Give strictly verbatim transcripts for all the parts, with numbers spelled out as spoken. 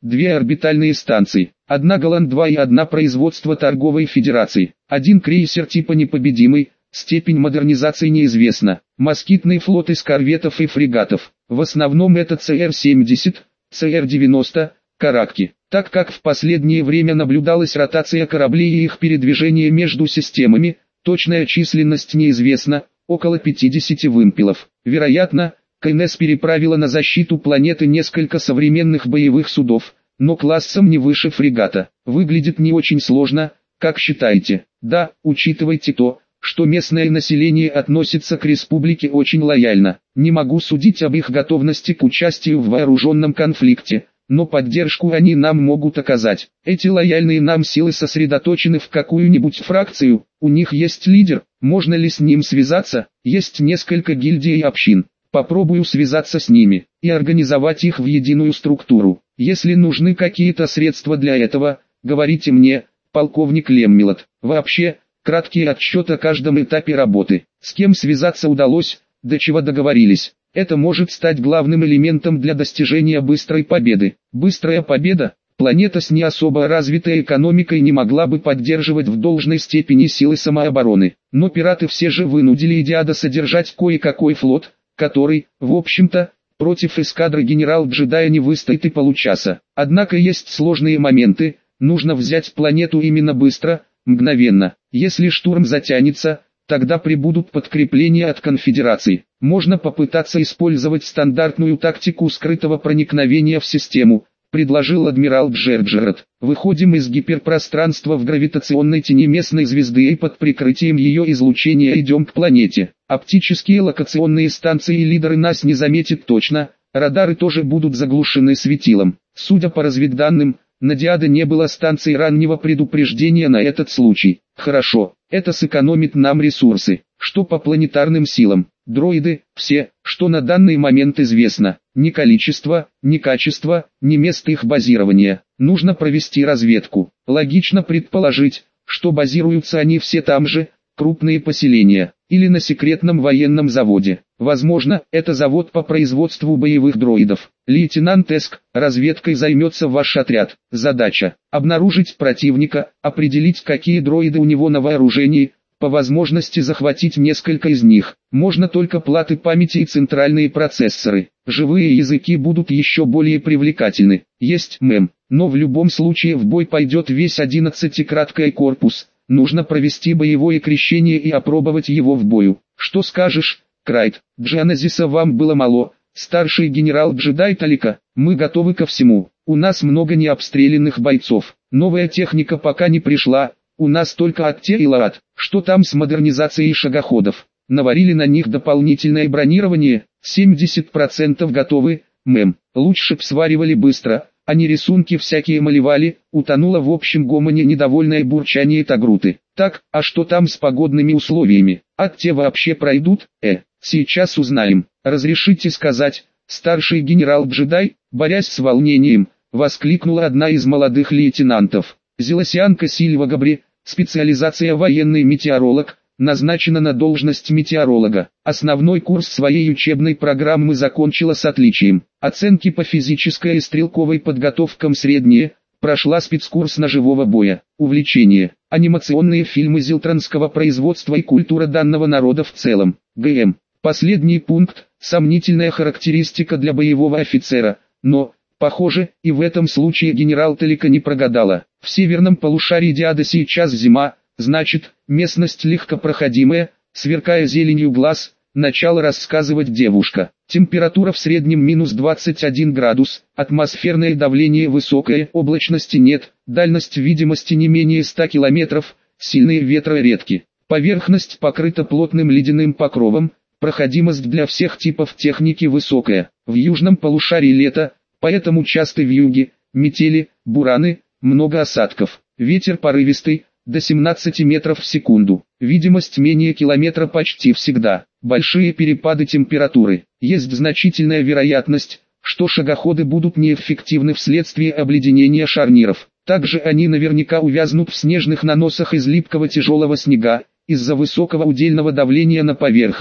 две орбитальные станции, одна Голланд-два и одна производство торговой федерации, один крейсер типа «Непобедимый», степень модернизации неизвестна, москитный флот из корветов и фрегатов, в основном это Цэ Эр семьдесят, Цэ Эр девяносто, Каракки, так как в последнее время наблюдалась ротация кораблей и их передвижение между системами, точная численность неизвестна, около пятидесяти вымпелов. Вероятно, Ка Эн Эс переправила на защиту планеты несколько современных боевых судов, но классом не выше фрегата. Выглядит не очень сложно, как считаете? Да, учитывайте то, что местное население относится к республике очень лояльно. Не могу судить об их готовности к участию в вооруженном конфликте, но поддержку они нам могут оказать. Эти лояльные нам силы сосредоточены в какую-нибудь фракцию, у них есть лидер, можно ли с ним связаться? Есть несколько гильдий и общин. Попробую связаться с ними и организовать их в единую структуру. Если нужны какие-то средства для этого, говорите мне, полковник Леммелот. Вообще, краткий отчет о каждом этапе работы. С кем связаться удалось, до чего договорились. Это может стать главным элементом для достижения быстрой победы. Быстрая победа? Планета с не особо развитой экономикой не могла бы поддерживать в должной степени силы самообороны. Но пираты все же вынудили Идиада содержать кое-какой флот, который, в общем-то, против эскадры генерал-джедая не выстоит и получаса. Однако есть сложные моменты, нужно взять планету именно быстро, мгновенно. Если штурм затянется, тогда прибудут подкрепления от конфедерации. Можно попытаться использовать стандартную тактику скрытого проникновения в систему, предложил адмирал Джерджерот. Выходим из гиперпространства в гравитационной тени местной звезды и под прикрытием ее излучения идем к планете. Оптические локационные станции и лидеры нас не заметят точно, радары тоже будут заглушены светилом. Судя по разведданным, на Диаде не было станции раннего предупреждения на этот случай. Хорошо, это сэкономит нам ресурсы. Что по планетарным силам? Дроиды, все, что на данный момент известно. Ни количество, ни качество, ни место их базирования. Нужно провести разведку. Логично предположить, что базируются они все там же, крупные поселения, или на секретном военном заводе. Возможно, это завод по производству боевых дроидов. Лейтенант Эск, разведкой займется ваш отряд. Задача – обнаружить противника, определить, какие дроиды у него на вооружении, по возможности захватить несколько из них. Можно только платы памяти и центральные процессоры. Живые языки будут еще более привлекательны. Есть мем, но в любом случае в бой пойдет весь одиннадцатикраткий корпус. Нужно провести боевое крещение и опробовать его в бою. Что скажешь, Крайт? Дженезиса вам было мало, старший генерал-джедай Талика. Мы готовы ко всему. У нас много необстрелянных бойцов. Новая техника пока не пришла. У нас только Атте и Лаат. Что там с модернизацией шагоходов? Наварили на них дополнительное бронирование? семьдесят процентов готовы, мэм. Лучше б сваривали быстро, а не рисунки всякие малевали. Утонуло в общем гомоне недовольное бурчание Тагруты. Так, а что там с погодными условиями? Атте вообще пройдут? Э, сейчас узнаем. Разрешите сказать, старший генерал-джедай, борясь с волнением, воскликнула одна из молодых лейтенантов. Зелосианка Сильва Габри, специализация военный метеоролог, назначена на должность метеоролога. Основной курс своей учебной программы закончила с отличием. Оценки по физической и стрелковой подготовкам средние, прошла спецкурс ножевого боя. Увлечение. Анимационные фильмы зелтранского производства и культура данного народа в целом. ГМ. Последний пункт, сомнительная характеристика для боевого офицера, но... Похоже, и в этом случае генерал Талика не прогадала. В северном полушарии Диада сейчас зима, значит, местность легкопроходимая, сверкая зеленью глаз, начала рассказывать девушка. Температура в среднем минус двадцать один градус, атмосферное давление высокое, облачности нет, дальность видимости не менее ста километров, сильные ветры редки. Поверхность покрыта плотным ледяным покровом, проходимость для всех типов техники высокая. В южном полушарии лето, поэтому часто вьюги, метели, бураны, много осадков. Ветер порывистый, до семнадцати метров в секунду. Видимость менее километра почти всегда. Большие перепады температуры. Есть значительная вероятность, что шагоходы будут неэффективны вследствие обледенения шарниров. Также они наверняка увязнут в снежных наносах из липкого тяжелого снега, из-за высокого удельного давления на поверхность.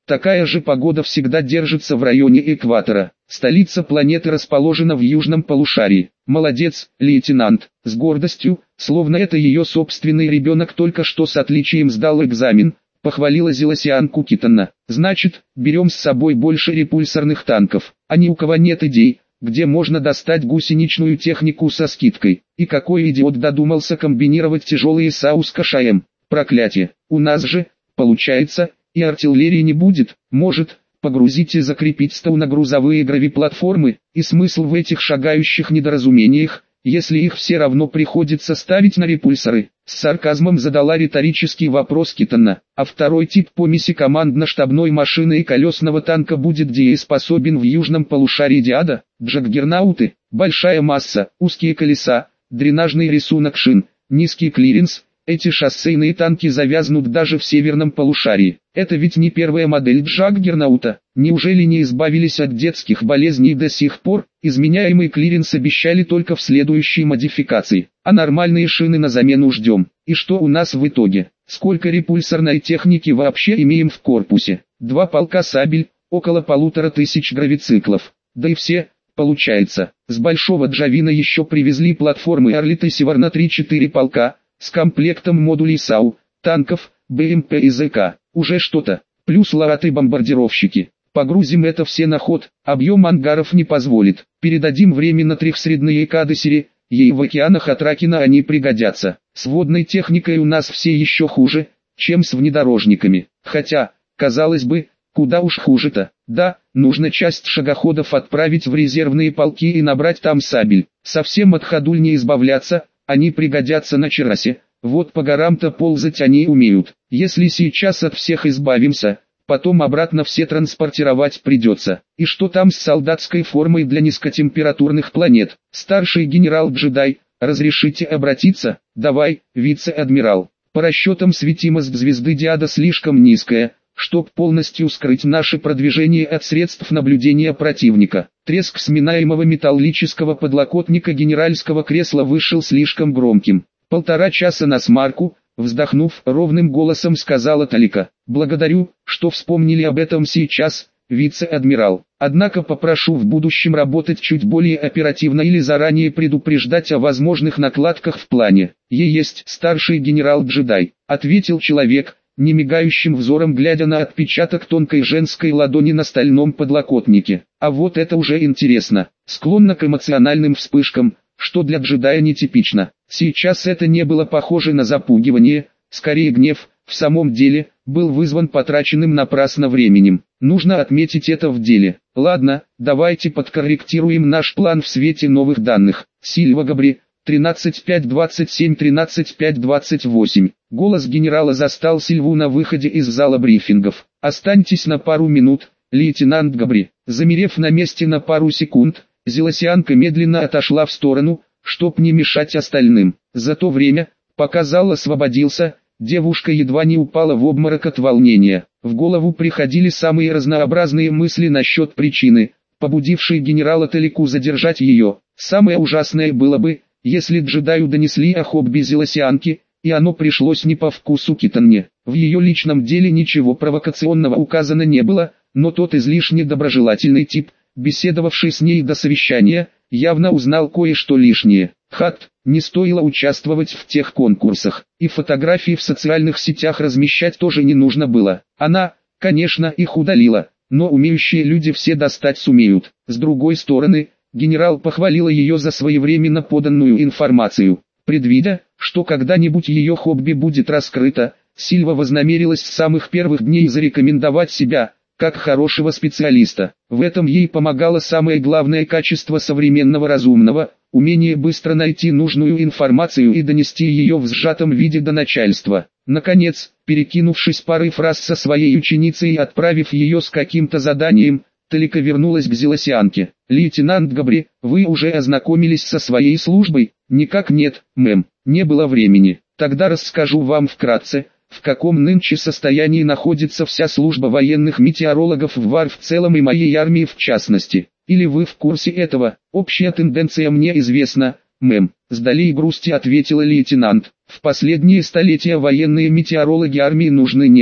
Такая же погода всегда держится в районе экватора. Столица планеты расположена в южном полушарии. Молодец, лейтенант, с гордостью, словно это ее собственный ребенок только что с отличием сдал экзамен, похвалила Зелосианку Китана. Значит, берем с собой больше репульсорных танков. А ни у кого нет идей, где можно достать гусеничную технику со скидкой. И какой идиот додумался комбинировать тяжелые САУ с КШМ. Проклятие, у нас же, получается, и артиллерии не будет. Может, погрузить и закрепить СТАУ на грузовые гравиплатформы, и смысл в этих шагающих недоразумениях, если их все равно приходится ставить на репульсоры. С сарказмом задала риторический вопрос Китана. А второй тип помеси командно-штабной машины и колесного танка будет дееспособен в южном полушарии Диада? Джаггернауты, большая масса, узкие колеса, дренажный рисунок шин, низкий клиренс. Эти шоссейные танки завязнут даже в северном полушарии. Это ведь не первая модель Джаггернаута. Неужели не избавились от детских болезней до сих пор? Изменяемый клиренс обещали только в следующей модификации. А нормальные шины на замену ждем. И что у нас в итоге? Сколько репульсорной техники вообще имеем в корпусе? Два полка сабель, около полутора тысяч гравициклов. Да и все, получается, с Большого Джавина еще привезли платформы Орлит и Севар на три-четыре полка, с комплектом модулей САУ, танков, БМП и ЗК. Уже что-то. Плюс лараты-бомбардировщики. Погрузим это все на ход, объем ангаров не позволит. Передадим временно трехсредные кадесере, ей в океанах Атракина они пригодятся. С водной техникой у нас все еще хуже, чем с внедорожниками. Хотя, казалось бы, куда уж хуже-то. Да, нужно часть шагоходов отправить в резервные полки и набрать там сабель. Совсем от ходуль не избавляться. Они пригодятся на Чарасе, вот по горам-то ползать они умеют. Если сейчас от всех избавимся, потом обратно все транспортировать придется. И что там с солдатской формой для низкотемпературных планет? Старший генерал-джедай, разрешите обратиться? Давай, вице-адмирал. По расчетам светимость звезды Диада слишком низкая, чтоб полностью скрыть наше продвижение от средств наблюдения противника. Треск сминаемого металлического подлокотника генеральского кресла вышел слишком громким. Полтора часа на смарку, вздохнув, ровным голосом сказала Талика. Благодарю, что вспомнили об этом сейчас, вице-адмирал. Однако попрошу в будущем работать чуть более оперативно или заранее предупреждать о возможных накладках в плане. Е есть старший генерал-джедай, ответил человек, немигающим взором глядя на отпечаток тонкой женской ладони на стальном подлокотнике. А вот это уже интересно. Склонна к эмоциональным вспышкам, что для джедая нетипично. Сейчас это не было похоже на запугивание, скорее гнев, в самом деле, был вызван потраченным напрасно временем. Нужно отметить это в деле. Ладно, давайте подкорректируем наш план в свете новых данных. Сильва Габри, тринадцать пять двадцать семь тринадцать пять двадцать восемь. Голос генерала застал Сильву на выходе из зала брифингов. Останьтесь на пару минут, лейтенант Габри. Замерев на месте на пару секунд, Зелосианка медленно отошла в сторону, чтоб не мешать остальным. За то время, пока зал освободился, девушка едва не упала в обморок от волнения. В голову приходили самые разнообразные мысли насчет причины, побудившей генерала Талику задержать ее. Самое ужасное было бы, если джедаю донесли о хобби Зелосианки, и оно пришлось не по вкусу Китанне. В ее личном деле ничего провокационного указано не было, но тот излишне доброжелательный тип, беседовавший с ней до совещания, явно узнал кое-что лишнее. Хат, не стоило участвовать в тех конкурсах, и фотографии в социальных сетях размещать тоже не нужно было. Она, конечно, их удалила, но умеющие люди все достать сумеют. С другой стороны, генерал похвалила ее за своевременно поданную информацию. Предвидя, что когда-нибудь ее хобби будет раскрыто, Сильва вознамерилась с самых первых дней зарекомендовать себя, как хорошего специалиста. В этом ей помогало самое главное качество современного разумного – умение быстро найти нужную информацию и донести ее в сжатом виде до начальства. Наконец, перекинувшись парой фраз со своей ученицей и отправив ее с каким-то заданием, Талика вернулась к Зелосианке. «Лейтенант Габри, вы уже ознакомились со своей службой?» «Никак нет, мэм, не было времени. Тогда расскажу вам вкратце, в каком нынче состоянии находится вся служба военных метеорологов в ВАР в целом и моей армии в частности. Или вы в курсе этого? Общая тенденция мне известна, мэм», с долей грусти ответила лейтенант. «В последние столетия военные метеорологи армии нужны не были.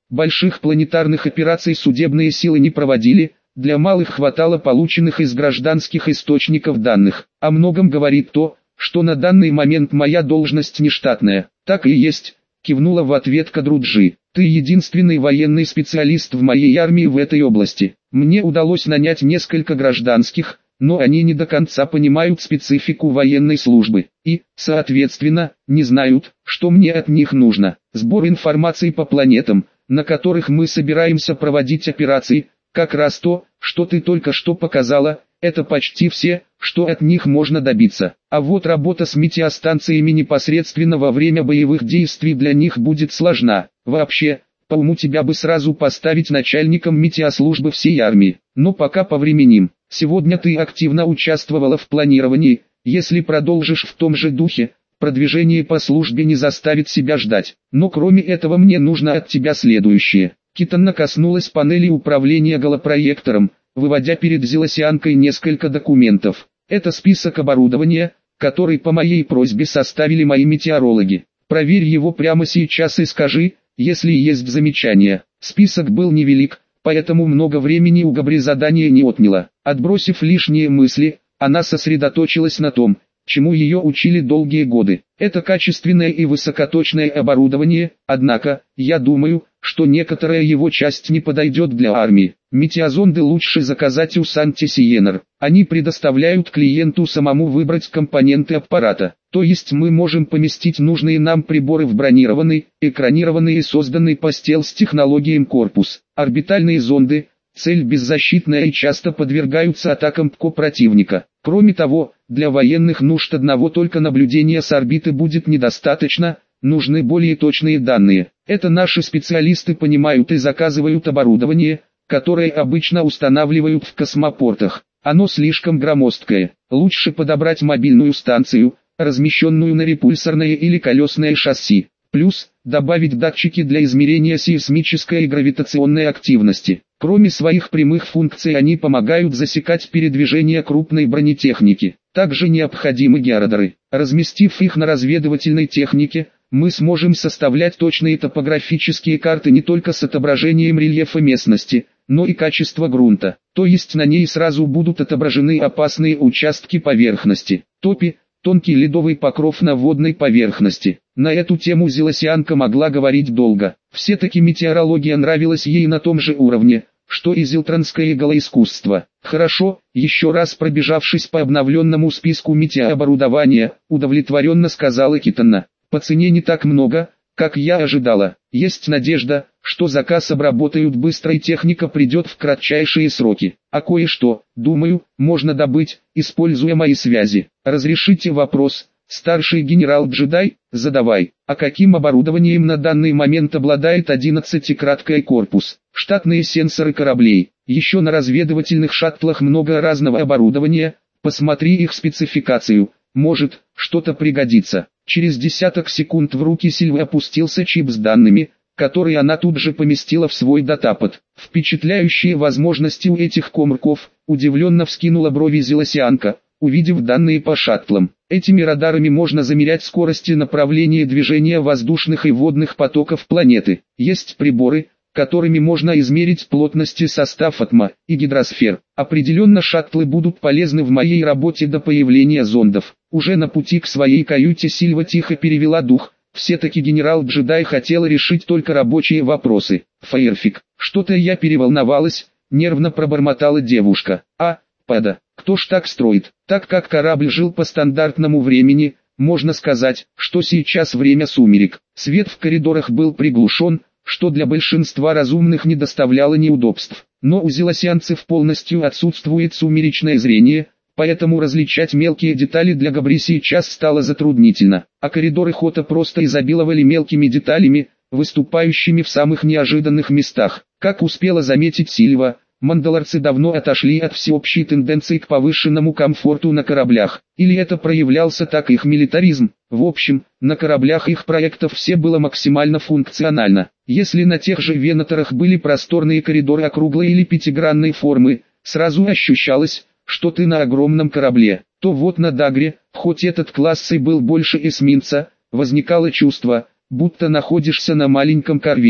Больших планетарных операций судебные силы не проводили, для малых хватало полученных из гражданских источников данных. О многом говорит то, что на данный момент моя должность нештатная. Так и есть, кивнула в ответ Кадруджи. Ты единственный военный специалист в моей армии в этой области. Мне удалось нанять несколько гражданских, но они не до конца понимают специфику военной службы и, соответственно, не знают, что мне от них нужно. Сбор информации по планетам, на которых мы собираемся проводить операции, как раз то, что ты только что показала, это почти все, что от них можно добиться. А вот работа с метеостанциями непосредственно во время боевых действий для них будет сложна. Вообще, по уму тебя бы сразу поставить начальником метеослужбы всей армии. Но пока повременим. Сегодня ты активно участвовала в планировании, если продолжишь в том же духе, продвижение по службе не заставит себя ждать. Но кроме этого мне нужно от тебя следующее. Китанна коснулась панели управления голопроектором, выводя перед Зелосианкой несколько документов. Это список оборудования, который по моей просьбе составили мои метеорологи. Проверь его прямо сейчас и скажи, если есть замечания. Список был невелик, поэтому много времени у Габри задание не отняло. Отбросив лишние мысли, она сосредоточилась на том, чему ее учили долгие годы. Это качественное и высокоточное оборудование, однако, я думаю, что некоторая его часть не подойдет для армии. Метеозонды лучше заказать у Санти-Сиенер. Они предоставляют клиенту самому выбрать компоненты аппарата. То есть мы можем поместить нужные нам приборы в бронированный, экранированный и созданный по стелс-технологиям корпус. Орбитальные зонды, цель беззащитная и часто подвергаются атакам ПКО противника. Кроме того, для военных нужд одного только наблюдения с орбиты будет недостаточно, нужны более точные данные. Это наши специалисты понимают и заказывают оборудование, которое обычно устанавливают в космопортах. Оно слишком громоздкое. Лучше подобрать мобильную станцию, размещенную на репульсорное или колесное шасси. Плюс, добавить датчики для измерения сейсмической и гравитационной активности. Кроме своих прямых функций они помогают засекать передвижение крупной бронетехники. Также необходимы георадары. Разместив их на разведывательной технике, мы сможем составлять точные топографические карты не только с отображением рельефа местности, но и качества грунта. То есть на ней сразу будут отображены опасные участки поверхности. Топи, тонкий ледовый покров на водной поверхности. На эту тему Зелосианка могла говорить долго. Все-таки метеорология нравилась ей на том же уровне, что и зелтранское голоискусство. Хорошо, еще раз пробежавшись по обновленному списку метеооборудования, удовлетворенно сказала Китанна. По цене не так много, как я ожидала. Есть надежда, что заказ обработают быстро и техника придет в кратчайшие сроки. А кое-что, думаю, можно добыть, используя мои связи. Разрешите вопрос, старший генерал-джедай? Задавай. А каким оборудованием на данный момент обладает одиннадцатикраткий корпус? Штатные сенсоры кораблей. Еще на разведывательных шаттлах много разного оборудования, посмотри их спецификацию, может, что-то пригодится. Через десяток секунд в руки Сильвы опустился чип с данными, который она тут же поместила в свой датапад. Впечатляющие возможности у этих комрков, удивленно вскинула брови Зелосианка, увидев данные по шаттлам. Этими радарами можно замерять скорости направления движения воздушных и водных потоков планеты. Есть приборы, которыми можно измерить плотность и состав атма и гидросфер. Определенно шаттлы будут полезны в моей работе до появления зондов. Уже на пути к своей каюте Сильва тихо перевела дух. Все-таки генерал-джедай хотела решить только рабочие вопросы. Фаерфик, что-то я переволновалась, нервно пробормотала девушка. А, пада, кто ж так строит? Так как корабль жил по стандартному времени, можно сказать, что сейчас время сумерек. Свет в коридорах был приглушен, что для большинства разумных не доставляло неудобств. Но у зелосианцев полностью отсутствует сумеречное зрение, поэтому различать мелкие детали для Габри сейчас стало затруднительно. А коридоры Хота просто изобиловали мелкими деталями, выступающими в самых неожиданных местах. Как успела заметить Сильва, мандалорцы давно отошли от всеобщей тенденции к повышенному комфорту на кораблях. Или это проявлялся так их милитаризм. В общем, на кораблях их проектов все было максимально функционально. Если на тех же Венаторах были просторные коридоры округлой или пятигранной формы, сразу ощущалось, что ты на огромном корабле, то вот на Дагре, хоть этот класс и был больше эсминца, возникало чувство, будто находишься на маленьком корвете.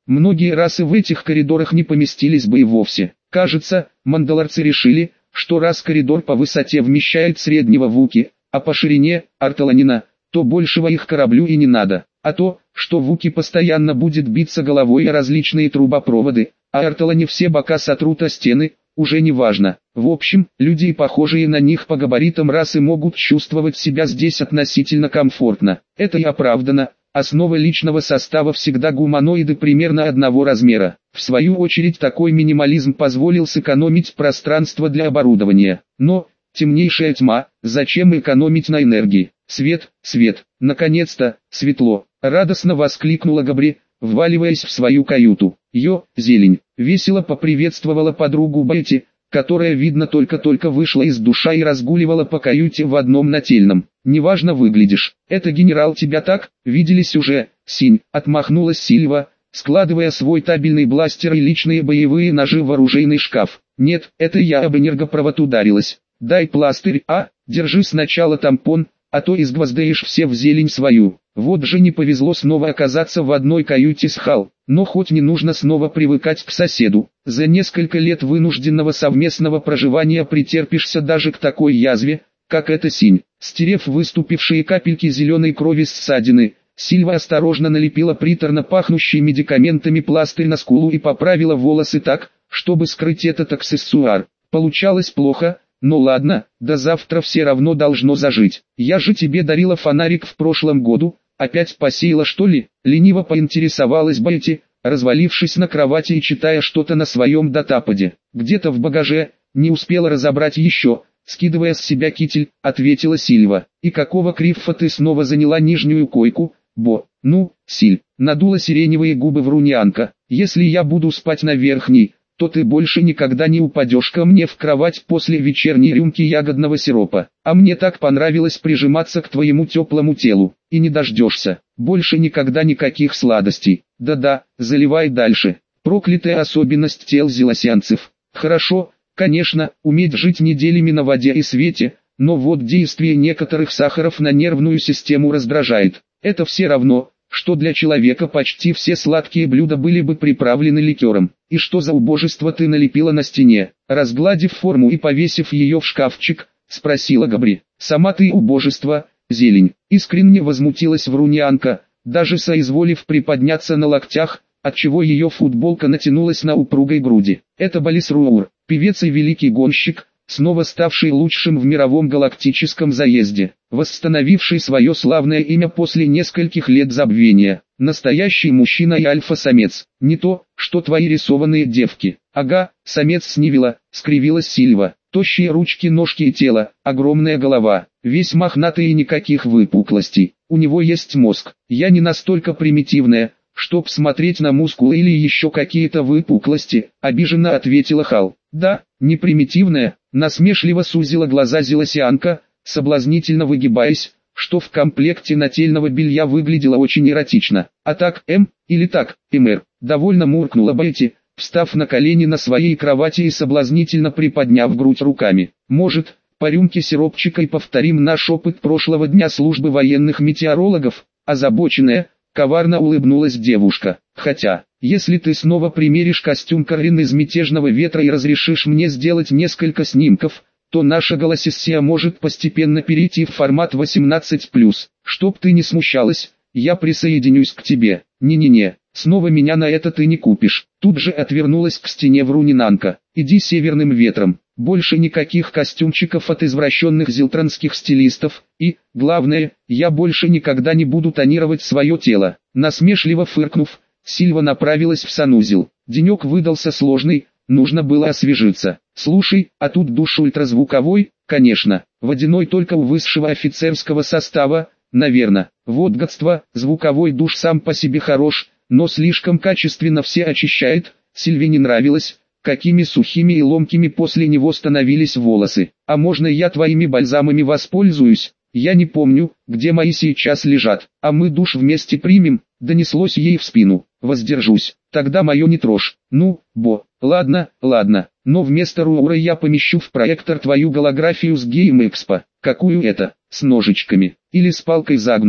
Многие расы в этих коридорах не поместились бы и вовсе. Кажется, мандалорцы решили, что раз коридор по высоте вмещает среднего вуки, а по ширине – арталанина, то большего их кораблю и не надо. А то, что вуки постоянно будет биться головой о различные трубопроводы, а арталане все бока сотрут о стены, уже не важно. В общем, люди, похожие на них по габаритам расы, могут чувствовать себя здесь относительно комфортно. Это и оправдано. Основа личного состава всегда гуманоиды примерно одного размера. В свою очередь, такой минимализм позволил сэкономить пространство для оборудования. Но, темнейшая тьма, зачем экономить на энергии? Свет, свет, наконец-то, светло, радостно воскликнула Габри, вваливаясь в свою каюту. Йо, зелень, весело поприветствовала подругу Бетти, которая, видно, только-только вышла из душа и разгуливала по каюте в одном нательном. «Неважно выглядишь, это генерал тебя так, виделись уже, Синь», — отмахнулась Сильва, складывая свой табельный бластер и личные боевые ножи в оружейный шкаф. «Нет, это я об энергопровод ударилась. Дай пластырь, а, держи сначала тампон, а то изгвоздеешь все в зелень свою». Вот же не повезло снова оказаться в одной каюте с Хал, но хоть не нужно снова привыкать к соседу. За несколько лет вынужденного совместного проживания претерпишься даже к такой язве, как эта Синь. Стерев выступившие капельки зеленой крови с ссадины, Сильва осторожно налепила приторно пахнущий медикаментами пластырь на скулу и поправила волосы так, чтобы скрыть этот аксессуар. Получалось плохо. Ну ладно, до завтра все равно должно зажить. Я же тебе дарила фонарик в прошлом году, опять посеяла что ли? Лениво поинтересовалась Бетти, развалившись на кровати и читая что-то на своем датападе. Где-то в багаже, не успела разобрать еще, скидывая с себя китель, ответила Сильва. И какого крифа ты снова заняла нижнюю койку, Бо? Ну, Силь, надула сиреневые губы вруньянка, если я буду спать на верхней, то ты больше никогда не упадешь ко мне в кровать после вечерней рюмки ягодного сиропа. А мне так понравилось прижиматься к твоему теплому телу. И не дождешься. Больше никогда никаких сладостей. Да-да, заливай дальше. Проклятая особенность тел зелосянцев. Хорошо, конечно, уметь жить неделями на воде и свете, но вот действие некоторых сахаров на нервную систему раздражает. Это все равно, что для человека почти все сладкие блюда были бы приправлены ликером. И что за убожество ты налепила на стене? Разгладив форму и повесив ее в шкафчик, спросила Габри. Сама ты убожество, зелень. Искренне возмутилась вруньянка, даже соизволив приподняться на локтях, отчего ее футболка натянулась на упругой груди. Это Балис Руаур, певец и великий гонщик, снова ставший лучшим в мировом галактическом заезде, восстановивший свое славное имя после нескольких лет забвения. Настоящий мужчина и альфа-самец, не то, что твои рисованные девки. Ага, самец с Нивила, скривилась Сильва. Тощие ручки, ножки и тело, огромная голова, весь мохнатый и никаких выпуклостей. У него есть мозг. Я не настолько примитивная, чтоб смотреть на мускулы или еще какие-то выпуклости, обиженно ответила Хал. Да, не примитивная, насмешливо сузила глаза зелосянка, соблазнительно выгибаясь, что в комплекте нательного белья выглядело очень эротично. А так, М, или так, МР, довольно муркнула Бетти, встав на колени на своей кровати и соблазнительно приподняв грудь руками. Может, по рюмке сиропчика и повторим наш опыт прошлого дня службы военных метеорологов? Озабоченная, коварно улыбнулась девушка. Хотя, если ты снова примеришь костюм Карин из «Мятежного ветра» и разрешишь мне сделать несколько снимков, то наша голосессия может постепенно перейти в формат восемнадцать плюс. Чтоб ты не смущалась, я присоединюсь к тебе. Не-не-не, снова меня на это ты не купишь. Тут же отвернулась к стене врунинанка. Иди северным ветром. Больше никаких костюмчиков от извращенных зилтранских стилистов. И, главное, я больше никогда не буду тонировать свое тело. Насмешливо фыркнув, Сильва направилась в санузел. Денек выдался сложный. Нужно было освежиться. Слушай, а тут душ ультразвуковой? Конечно. Водяной только у высшего офицерского состава, наверное. Вот гадство, звуковой душ сам по себе хорош, но слишком качественно все очищает. Сильве не нравилось, какими сухими и ломкими после него становились волосы. А можно я твоими бальзамами воспользуюсь? Я не помню, где мои сейчас лежат. А мы душ вместе примем, донеслось ей в спину. Воздержусь, тогда мое не трожь. Ну, Бо, ладно, ладно, но вместо Руаура я помещу в проектор твою голографию с Гейм Экспо. Какую это, с ножичками, или с палкой загнутой?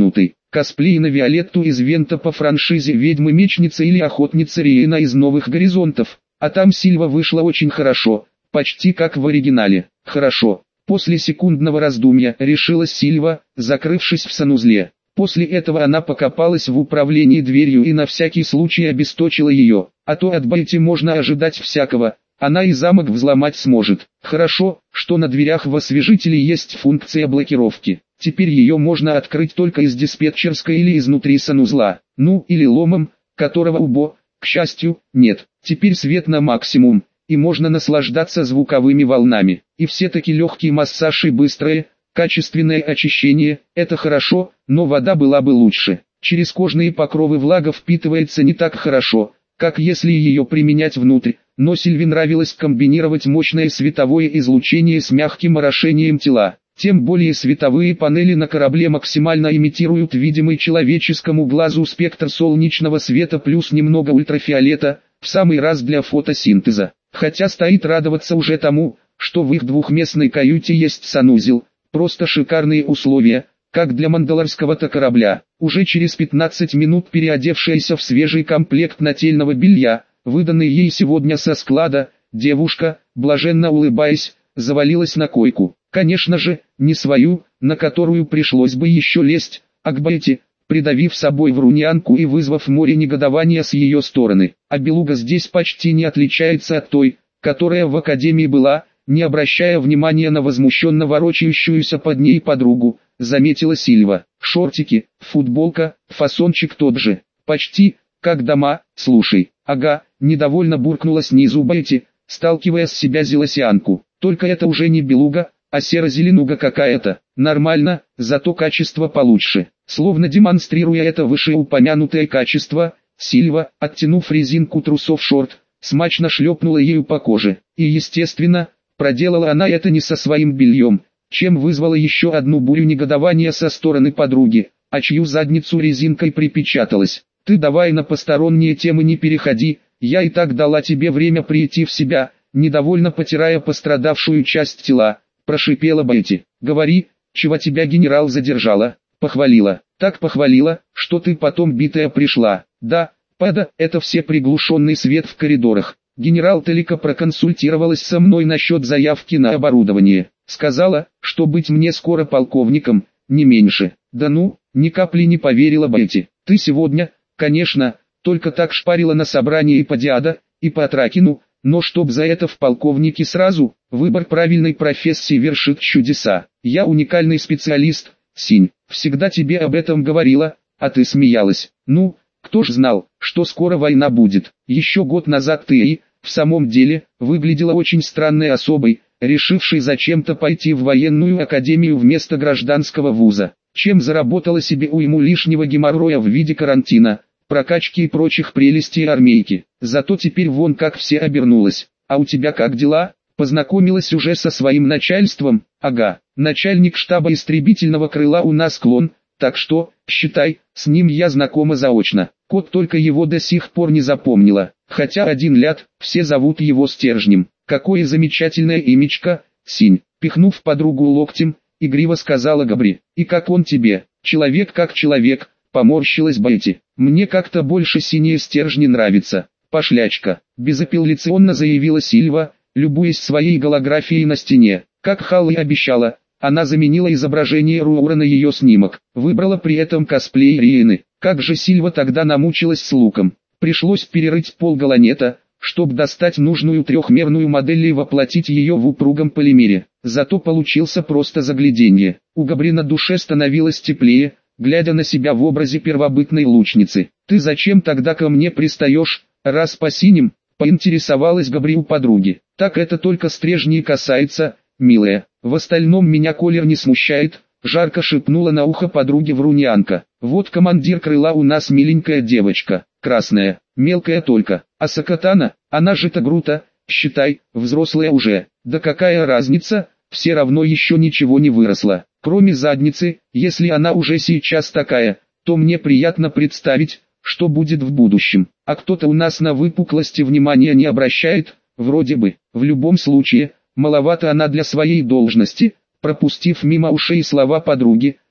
Косплей на Виолетту из Вента по франшизе «Ведьмы-мечница» или «Охотница Риэна» из «Новых горизонтов». А там Сильва вышла очень хорошо, почти как в оригинале. Хорошо. После секундного раздумья решила Сильва, закрывшись в санузле. После этого она покопалась в управлении дверью и на всякий случай обесточила ее. А то от Бетти можно ожидать всякого. Она и замок взломать сможет. Хорошо, что на дверях в освежителе есть функция блокировки. Теперь ее можно открыть только из диспетчерской или изнутри санузла. Ну, или ломом, которого у Бо, к счастью, нет. Теперь свет на максимум, и можно наслаждаться звуковыми волнами. И все-таки легкий массаж и быстрое, качественное очищение – это хорошо, но вода была бы лучше. Через кожные покровы влага впитывается не так хорошо, как если ее применять внутрь. Но Сильве нравилось комбинировать мощное световое излучение с мягким орошением тела. Тем более световые панели на корабле максимально имитируют видимый человеческому глазу спектр солнечного света плюс немного ультрафиолета, в самый раз для фотосинтеза. Хотя стоит радоваться уже тому, что в их двухместной каюте есть санузел. Просто шикарные условия, как для мандалорского-то корабля. Уже через пятнадцать минут переодевшаяся в свежий комплект нательного белья, выданный ей сегодня со склада, девушка, блаженно улыбаясь, завалилась на койку. Конечно же, не свою, на которую пришлось бы еще лезть, а к Бетти, придавив собой врунянку и вызвав море негодования с ее стороны. А белуга здесь почти не отличается от той, которая в академии была, не обращая внимания на возмущенно ворочающуюся под ней подругу, заметила Сильва. Шортики, футболка, фасончик тот же, почти, как дома. Слушай, ага, недовольно буркнула снизу Бетти, сталкивая с себя зелосианку. Только это уже не белуга, а серо-зеленуга какая-то. Нормально, зато качество получше. Словно демонстрируя это вышеупомянутое качество, Сильва, оттянув резинку трусов шорт, смачно шлепнула ею по коже. И естественно, проделала она это не со своим бельем, чем вызвала еще одну бурю негодования со стороны подруги, а чью задницу резинкой припечаталась. Ты давай на посторонние темы не переходи, я и так дала тебе время прийти в себя, недовольно потирая пострадавшую часть тела, прошипела Бетти. Говори, чего тебя генерал задержала? Похвалила. Так похвалила, что ты потом битая пришла. Да, пада, это все приглушенный свет в коридорах. Генерал Телика проконсультировалась со мной насчет заявки на оборудование. Сказала, что быть мне скоро полковником, не меньше. Да ну, ни капли не поверила Бетти. Ты сегодня, конечно, только так шпарила на собрании и по Диада, и по Атракину, но чтоб за это в полковнике сразу, выбор правильной профессии вершит чудеса. Я уникальный специалист, Синь, всегда тебе об этом говорила, а ты смеялась. Ну, кто ж знал, что скоро война будет. Еще год назад ты и, в самом деле, выглядела очень странной особой, решившей зачем-то пойти в военную академию вместо гражданского вуза, чем заработала себе уйму лишнего геморроя в виде карантина, прокачки и прочих прелестей армейки. Зато теперь вон как все обернулось. А у тебя как дела? Познакомилась уже со своим начальством? Ага, начальник штаба истребительного крыла у нас клон, так что, считай, с ним я знакома заочно. Кот только его до сих пор не запомнила, хотя один ляд, все зовут его Стержнем. Какое замечательное имечко, Синь. Пихнув подругу локтем, игриво сказала Габри. И как он тебе? Человек как человек, поморщилась Бетти. Мне как-то больше синие стержни нравится. Пошлячка, безапелляционно заявила Сильва, любуясь своей голографией на стене. Как Халли обещала, она заменила изображение Руора на ее снимок, выбрала при этом косплей Риэны. Как же Сильва тогда намучилась с луком. Пришлось перерыть пол галанета, чтобы достать нужную трехмерную модель и воплотить ее в упругом полимере. Зато получился просто загляденье. У Габри на душе становилось теплее, глядя на себя в образе первобытной лучницы. «Ты зачем тогда ко мне пристаешь, раз по синим?» — поинтересовалась Габри у подруги. «Так это только стрижней касается, милая. В остальном меня колер не смущает», — жарко шепнула на ухо подруге врунянка. «Вот командир крыла у нас миленькая девочка, красная, мелкая только, а Сакатана, она же Тагрута, считай, взрослая уже. Да какая разница, все равно еще ничего не выросло, кроме задницы. Если она уже сейчас такая, то мне приятно представить, что будет в будущем. А кто-то у нас на выпуклости внимания не обращает, вроде бы. В любом случае, маловато она для своей должности». Пропустив мимо ушей слова подруги,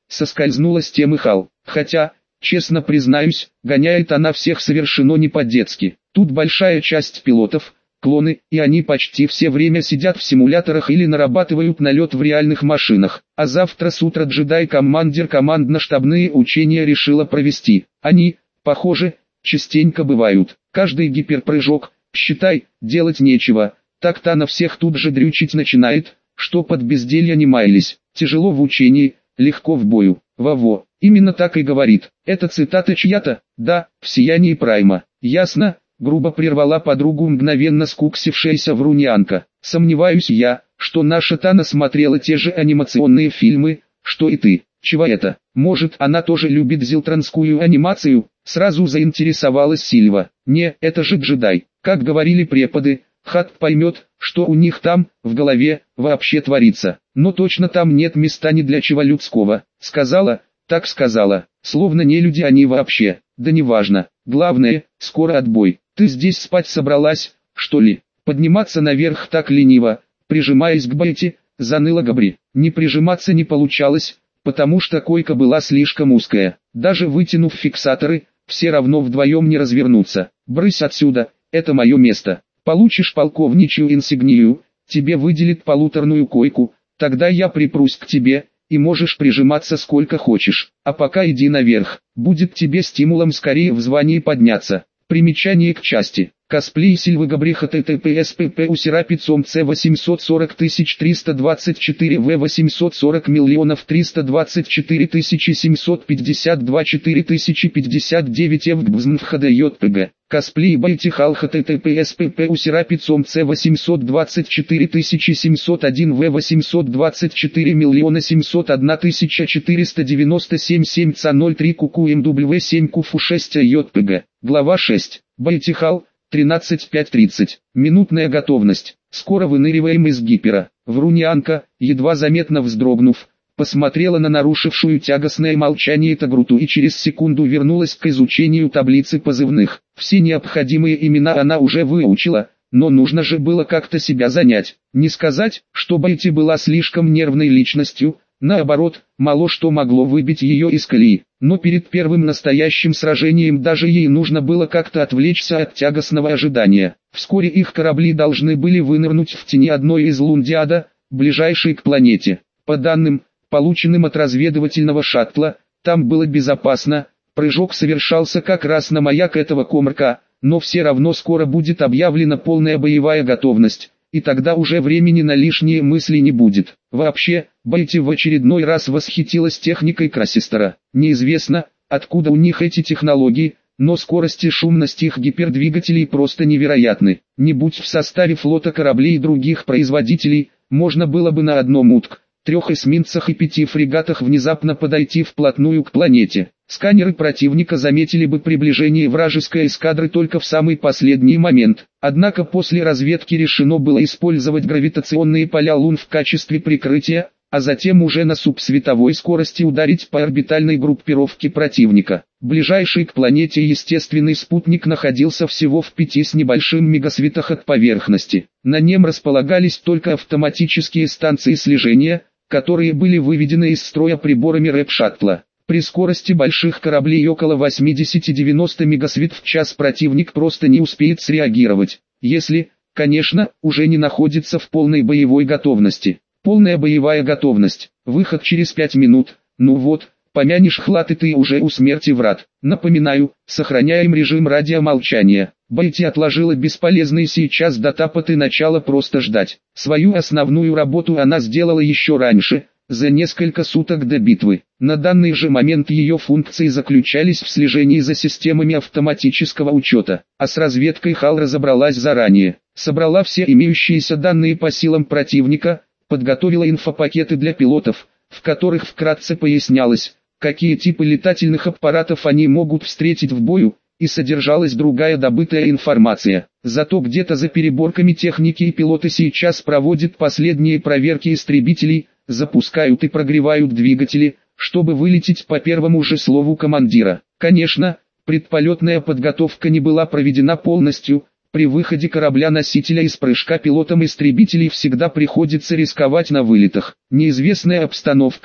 соскользнула с темы Хал. Хотя, честно признаюсь, гоняет она всех совершенно не по-детски. Тут большая часть пилотов – клоны, и они почти все время сидят в симуляторах или нарабатывают налет в реальных машинах. А завтра с утра джедай-командир командно-штабные учения решила провести. Они, похоже, частенько бывают. Каждый гиперпрыжок, считай, делать нечего. Так-то на всех тут же дрючить начинает, что под безделье не маялись. Тяжело в учении, легко в бою. Во-во, именно так и говорит. Это цитата чья-то? Да, в сиянии Прайма. Ясно? Грубо прервала подругу мгновенно скуксившаяся вруньянка. Сомневаюсь я, что наша Тана смотрела те же анимационные фильмы, что и ты. Чего это? Может, она тоже любит зилтранскую анимацию? Сразу заинтересовалась Сильва. Не, это же джедай. Как говорили преподы, Хат поймет, что у них там, в голове, вообще творится. Но точно там нет места ни для чего людского. Сказала, так сказала. Словно не люди они вообще. Да неважно. Главное, скоро отбой. Ты здесь спать собралась, что ли? Подниматься наверх так лениво, прижимаясь к Бетти, заныла Габри. Не прижиматься не получалось, потому что койка была слишком узкая. Даже вытянув фиксаторы, все равно вдвоем не развернуться. Брысь отсюда, это мое место. Получишь полковничью инсигнию, тебе выделят полуторную койку, тогда я припрусь к тебе, и можешь прижиматься сколько хочешь. А пока иди наверх, будет тебе стимулом скорее в звании подняться. Примечание к части. Косплей Сильвы Габри https pp усерапицом c восемьсот сорок тысяч триста двадцать четыре в восемьсот сорок миллионов триста двадцать четыре тысячи семьсот пятьдесят два четыре тысячи пятьдесят девять евгбзмфхдjpg. Косплей Байтихал https pp усерапицом c восемьсот двадцать четыре тысячи семьсот один в восемьсот двадцать четыре миллиона семьсот одна тысяча четыреста девяносто семь семь ца ноль три кукумв семь куфу шесть jpg. Глава шесть. Байтихал. тринадцать пять тридцать. Минутная готовность. Скоро выныриваем из гипера. Вруньянка, едва заметно вздрогнув, посмотрела на нарушившую тягостное молчание Тагруту и через секунду вернулась к изучению таблицы позывных. Все необходимые имена она уже выучила, но нужно же было как-то себя занять. Не сказать, что Бетти была слишком нервной личностью, наоборот, мало что могло выбить ее из колеи. Но перед первым настоящим сражением даже ей нужно было как-то отвлечься от тягостного ожидания. Вскоре их корабли должны были вынырнуть в тени одной из лун Диада, ближайшей к планете. По данным, полученным от разведывательного шаттла, там было безопасно, прыжок совершался как раз на маяк этого комарка, но все равно скоро будет объявлена полная боевая готовность. И тогда уже времени на лишние мысли не будет. Вообще, Бетти в очередной раз восхитилась техникой Красистера. Неизвестно, откуда у них эти технологии, но скорость и шумность их гипердвигателей просто невероятны. Не будь в составе флота кораблей других производителей, можно было бы на одном УТК, трех эсминцах и пяти фрегатах внезапно подойти вплотную к планете. Сканеры противника заметили бы приближение вражеской эскадры только в самый последний момент. Однако после разведки решено было использовать гравитационные поля лун в качестве прикрытия, а затем уже на субсветовой скорости ударить по орбитальной группировке противника. Ближайший к планете естественный спутник находился всего в пяти с небольшим мегасветах от поверхности. На нем располагались только автоматические станции слежения, которые были выведены из строя приборами рэп-шаттла. При скорости больших кораблей около восемьдесят-девяносто мегасвит в час противник просто не успеет среагировать, если, конечно, уже не находится в полной боевой готовности. Полная боевая готовность, выход через пять минут, ну вот, помянешь хлад и ты уже у смерти врат. Напоминаю, сохраняем режим радиомолчания. Бетти отложила бесполезный сейчас датапот и начала просто ждать. Свою основную работу она сделала еще раньше, за несколько суток до битвы. На данный же момент ее функции заключались в слежении за системами автоматического учета, а с разведкой Хал разобралась заранее. Собрала все имеющиеся данные по силам противника, подготовила инфопакеты для пилотов, в которых вкратце пояснялось, какие типы летательных аппаратов они могут встретить в бою, и содержалась другая добытая информация. Зато где-то за переборками техники и пилоты сейчас проводят последние проверки истребителей, запускают и прогревают двигатели, чтобы вылететь по первому же слову командира. Конечно, предполетная подготовка не была проведена полностью. При выходе корабля-носителя из прыжка пилотам истребителей всегда приходится рисковать на вылетах. Неизвестная обстановка,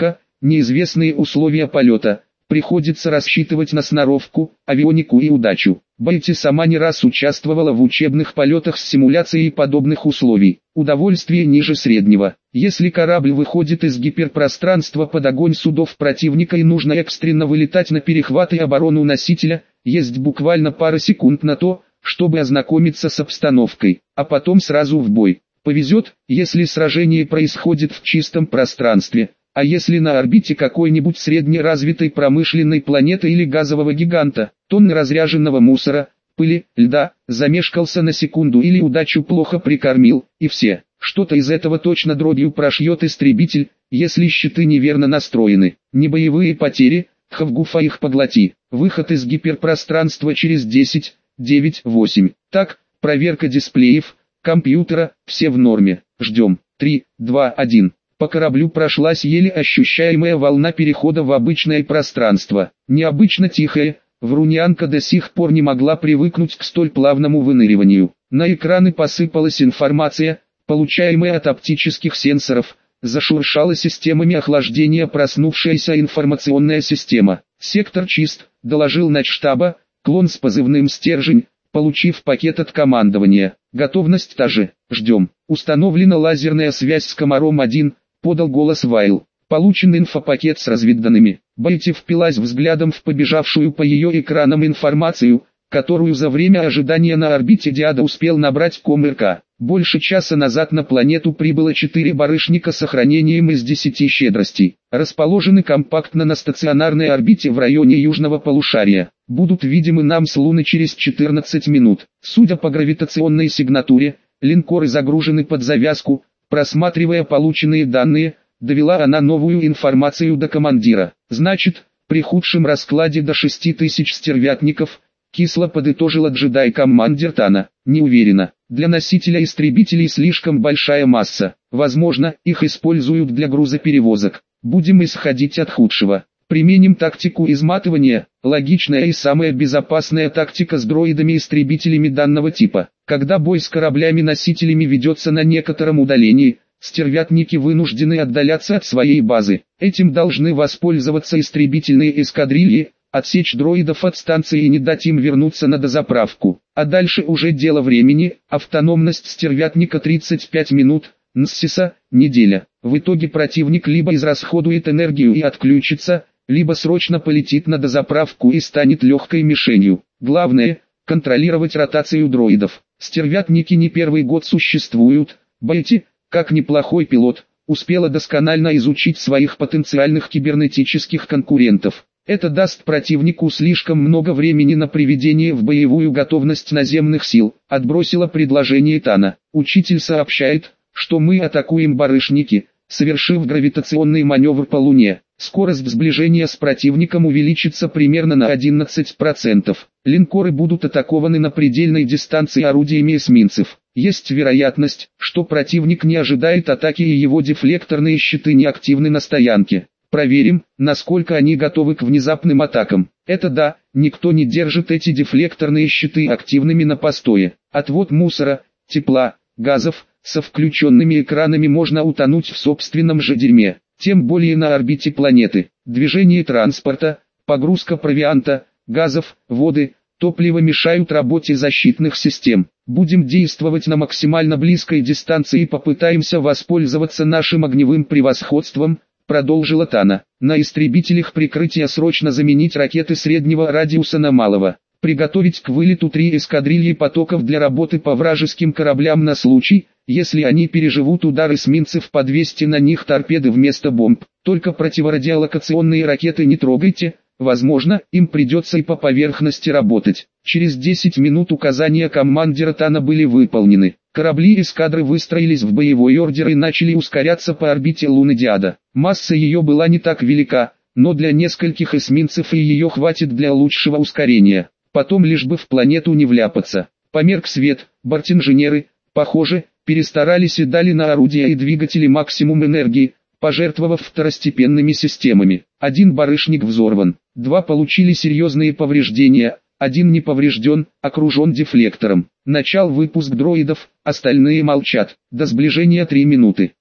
неизвестные условия полета, приходится рассчитывать на сноровку, авионику и удачу. Бетти сама не раз участвовала в учебных полетах с симуляцией подобных условий. Удовольствие ниже среднего. Если корабль выходит из гиперпространства под огонь судов противника и нужно экстренно вылетать на перехват и оборону носителя, есть буквально пара секунд на то, чтобы ознакомиться с обстановкой, а потом сразу в бой. Повезет, если сражение происходит в чистом пространстве, а если на орбите какой-нибудь среднеразвитой промышленной планеты или газового гиганта, тонны разряженного мусора, пыли, льда, замешкался на секунду или удачу плохо прикормил, и все. Что-то из этого точно дробью прошьет истребитель, если щиты неверно настроены. Не боевые потери, Хавгуфа их поглоти. Выход из гиперпространства через десять, девять, восемь. Так, проверка дисплеев, компьютера, все в норме. Ждем. три, два, один. По кораблю прошлась еле ощущаемая волна перехода в обычное пространство. Необычно тихая, врунянка до сих пор не могла привыкнуть к столь плавному выныриванию. На экраны посыпалась информация, получаемая от оптических сенсоров. Зашуршала системами охлаждения проснувшаяся информационная система. «Сектор чист», — доложил начштаба, клон с позывным «Стержень», получив пакет от командования. «Готовность та же, ждем». «Установлена лазерная связь с Комаром-один», — подал голос Вайл. «Получен инфопакет с разведданными». Бетти впилась взглядом в побежавшую по ее экранам информацию, которую за время ожидания на орбите Диада успел набрать КомРК. Больше часа назад на планету прибыло четыре барышника с сохранением из десяти щедростей. Расположены компактно на стационарной орбите в районе южного полушария. Будут видимы нам с Луны через четырнадцать минут. Судя по гравитационной сигнатуре, линкоры загружены под завязку. Просматривая полученные данные, довела она новую информацию до командира. Значит, при худшем раскладе до шести тысяч стервятников, кисло подытожила джедай-командир Тана. Не уверена. Для носителя истребителей слишком большая масса. Возможно, их используют для грузоперевозок. Будем исходить от худшего. Применим тактику изматывания, логичная и самая безопасная тактика с дроидами-истребителями данного типа. Когда бой с кораблями-носителями ведется на некотором удалении, стервятники вынуждены отдаляться от своей базы. Этим должны воспользоваться истребительные эскадрильи, отсечь дроидов от станции и не дать им вернуться на дозаправку. А дальше уже дело времени, автономность стервятника тридцать пять минут, НССИСа – неделя. В итоге противник либо израсходует энергию и отключится, либо срочно полетит на дозаправку и станет легкой мишенью. Главное – контролировать ротацию дроидов. Стервятники не первый год существуют. Бетти, как неплохой пилот, успела досконально изучить своих потенциальных кибернетических конкурентов. Это даст противнику слишком много времени на приведение в боевую готовность наземных сил, отбросила предложение Тана. Учитель сообщает, что мы атакуем барышники, совершив гравитационный маневр по Луне. Скорость сближения с противником увеличится примерно на одиннадцать процентов. Линкоры будут атакованы на предельной дистанции орудиями эсминцев. Есть вероятность, что противник не ожидает атаки и его дефлекторные щиты не активны на стоянке. Проверим, насколько они готовы к внезапным атакам. Это да, никто не держит эти дефлекторные щиты активными на постое. Отвод мусора, тепла, газов, со включенными экранами можно утонуть в собственном же дерьме. Тем более на орбите планеты. Движение транспорта, погрузка провианта, газов, воды, топлива мешают работе защитных систем. Будем действовать на максимально близкой дистанции и попытаемся воспользоваться нашим огневым превосходством, продолжила Тана. На истребителях прикрытия срочно заменить ракеты среднего радиуса на малого. Приготовить к вылету три эскадрильи потоков для работы по вражеским кораблям на случай, если они переживут удар эсминцев, подвесьте на них торпеды вместо бомб. Только противорадиолокационные ракеты не трогайте, возможно, им придется и по поверхности работать. Через десять минут указания командира Тана были выполнены. Корабли эскадры выстроились в боевой ордер и начали ускоряться по орбите Луны Диада. Масса ее была не так велика, но для нескольких эсминцев и ее хватит для лучшего ускорения. Потом лишь бы в планету не вляпаться. Померк свет, бортинженеры, похоже, перестарались и дали на орудия и двигатели максимум энергии, пожертвовав второстепенными системами. Один барышник взорван, два получили серьезные повреждения, один не поврежден, окружен дефлектором. Начал выпуск дроидов, остальные молчат. До сближения три минуты.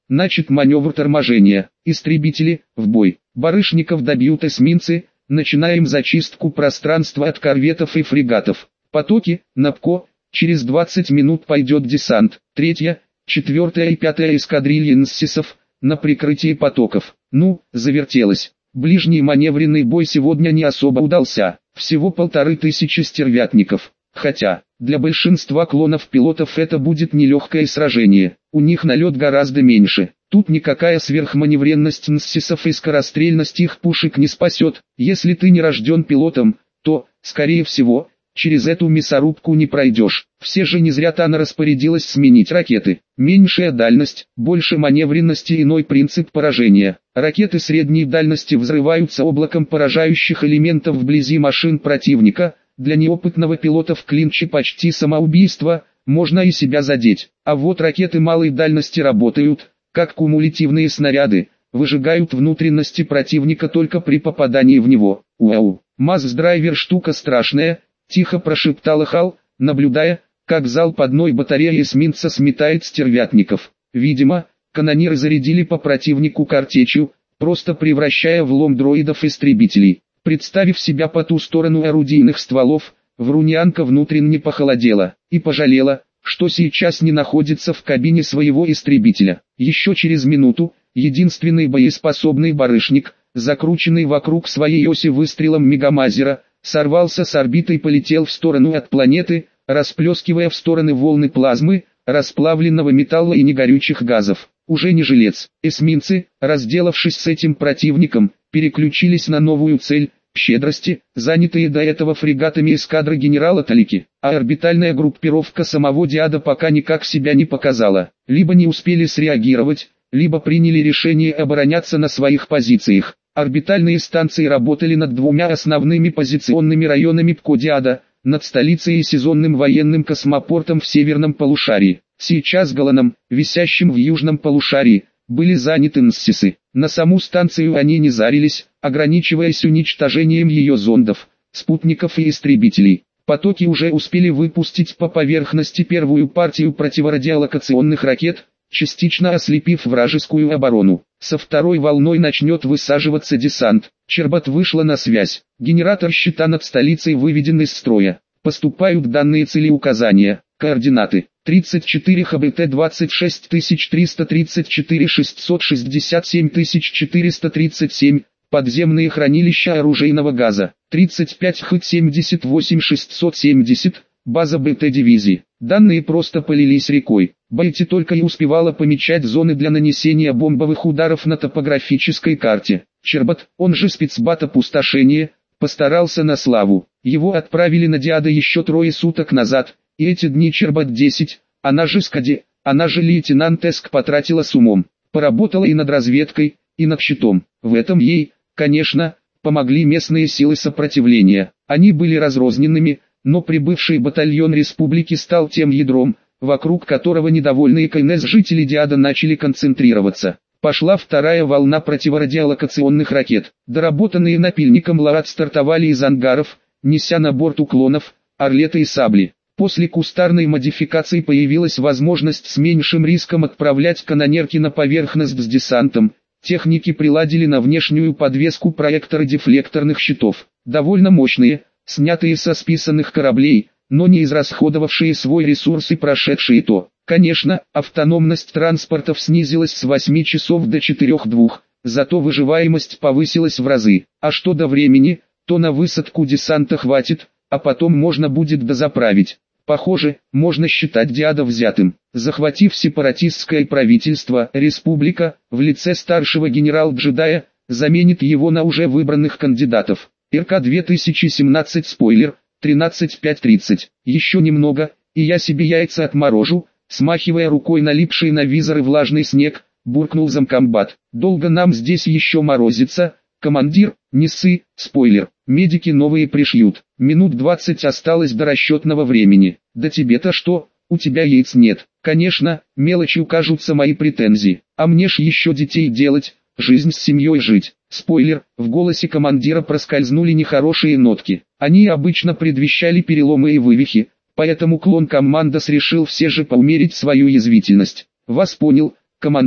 Начат маневр торможения. Истребители, в бой. Барышников добьют эсминцы. Начинаем зачистку пространства от корветов и фрегатов. Потоки, НАПКО. Через двадцать минут пойдет десант. Третья, четвертая и пятая эскадрильи НССИСов. На прикрытии потоков. Ну, завертелось. Ближний маневренный бой сегодня не особо удался. Всего полторы тысячи стервятников. Хотя, для большинства клонов-пилотов это будет нелегкое сражение. У них налет гораздо меньше. Тут никакая сверхманевренность НССИСов и скорострельность их пушек не спасет. Если ты не рожден пилотом, то, скорее всего, через эту мясорубку не пройдешь. Все же не зря-то она распорядилась сменить ракеты. Меньшая дальность, больше маневренности, иной принцип поражения. Ракеты средней дальности взрываются облаком поражающих элементов вблизи машин противника. Для неопытного пилота в клинче почти самоубийство, можно и себя задеть. А вот ракеты малой дальности работают, как кумулятивные снаряды, выжигают внутренности противника только при попадании в него. Уау, масс-драйвер штука страшная, тихо прошептала Хал, наблюдая, как залп одной батареи эсминца сметает стервятников. Видимо, канониры зарядили по противнику картечью, просто превращая в лом дроидов-истребителей. Представив себя по ту сторону орудийных стволов, вруньянка внутренне похолодела и пожалела, что сейчас не находится в кабине своего истребителя. Еще через минуту, единственный боеспособный барышник, закрученный вокруг своей оси выстрелом мегамазера, сорвался с орбиты и полетел в сторону от планеты, расплескивая в стороны волны плазмы, расплавленного металла и негорючих газов. Уже не жилец. Эсминцы, разделавшись с этим противником, переключились на новую цель – щедрости, занятые до этого фрегатами эскадры генерала Талики, а орбитальная группировка самого Диада пока никак себя не показала. Либо не успели среагировать, либо приняли решение обороняться на своих позициях. Орбитальные станции работали над двумя основными позиционными районами ПКО Диада, над столицей и сезонным военным космопортом в северном полушарии. Сейчас Галаном, висящим в южном полушарии, были заняты НССИСы. На саму станцию они не зарились, ограничиваясь уничтожением ее зондов, спутников и истребителей. Потоки уже успели выпустить по поверхности первую партию противорадиолокационных ракет, частично ослепив вражескую оборону. Со второй волной начнет высаживаться десант. Чербат вышла на связь. Генератор щита над столицей выведен из строя. Поступают данные целеуказания. Координаты. тридцать четыре ХБТ двадцать шесть тысяч триста тридцать четыре шестьсот шестьдесят семь тысяч четыреста тридцать семь. Подземные хранилища оружейного газа. тридцать пять ХЭТ семьдесят восемь шестьсот семьдесят. База БТ дивизии. Данные просто полились рекой. Байти только и успевала помечать зоны для нанесения бомбовых ударов на топографической карте. Чербат, он же спецбат опустошения, постарался на славу. Его отправили на Диада еще трое суток назад, и эти дни Чербат-десять, она же Скади, она же лейтенант Эск потратила с умом. Поработала и над разведкой, и над щитом. В этом ей, конечно, помогли местные силы сопротивления. Они были разрозненными, но прибывший батальон республики стал тем ядром, вокруг которого недовольные КНС жители Диада начали концентрироваться. Пошла вторая волна противорадиолокационных ракет. Доработанные напильником ЛААТ стартовали из ангаров, неся на борт уклонов, орлеты и сабли. После кустарной модификации появилась возможность с меньшим риском отправлять канонерки на поверхность с десантом. Техники приладили на внешнюю подвеску проекторы дефлекторных щитов. Довольно мощные, снятые со списанных кораблей, но не израсходовавшие свой ресурс и прошедшие то. Конечно, автономность транспортов снизилась с восьми часов до четырёх-двух, зато выживаемость повысилась в разы. А что до времени, то на высадку десанта хватит, а потом можно будет дозаправить. Похоже, можно считать Диада взятым. Захватив сепаратистское правительство, республика, в лице старшего генерал-джедая, заменит его на уже выбранных кандидатов. РК две тысячи семнадцать спойлер, тринадцать пять тридцать. Еще немного, и я себе яйца отморожу, смахивая рукой налипший на визоры влажный снег, буркнул замкомбат. Долго нам здесь еще морозиться, командир, не ссы, спойлер. Медики новые пришьют. Минут двадцать осталось до расчетного времени. Да тебе-то что, у тебя яиц нет. Конечно, мелочью кажутся мои претензии. А мне ж еще детей делать, жизнь с семьей жить. Спойлер, в голосе командира проскользнули нехорошие нотки. Они обычно предвещали переломы и вывихи, поэтому клон Командос решил все же поумерить свою язвительность. Вас понял, командир.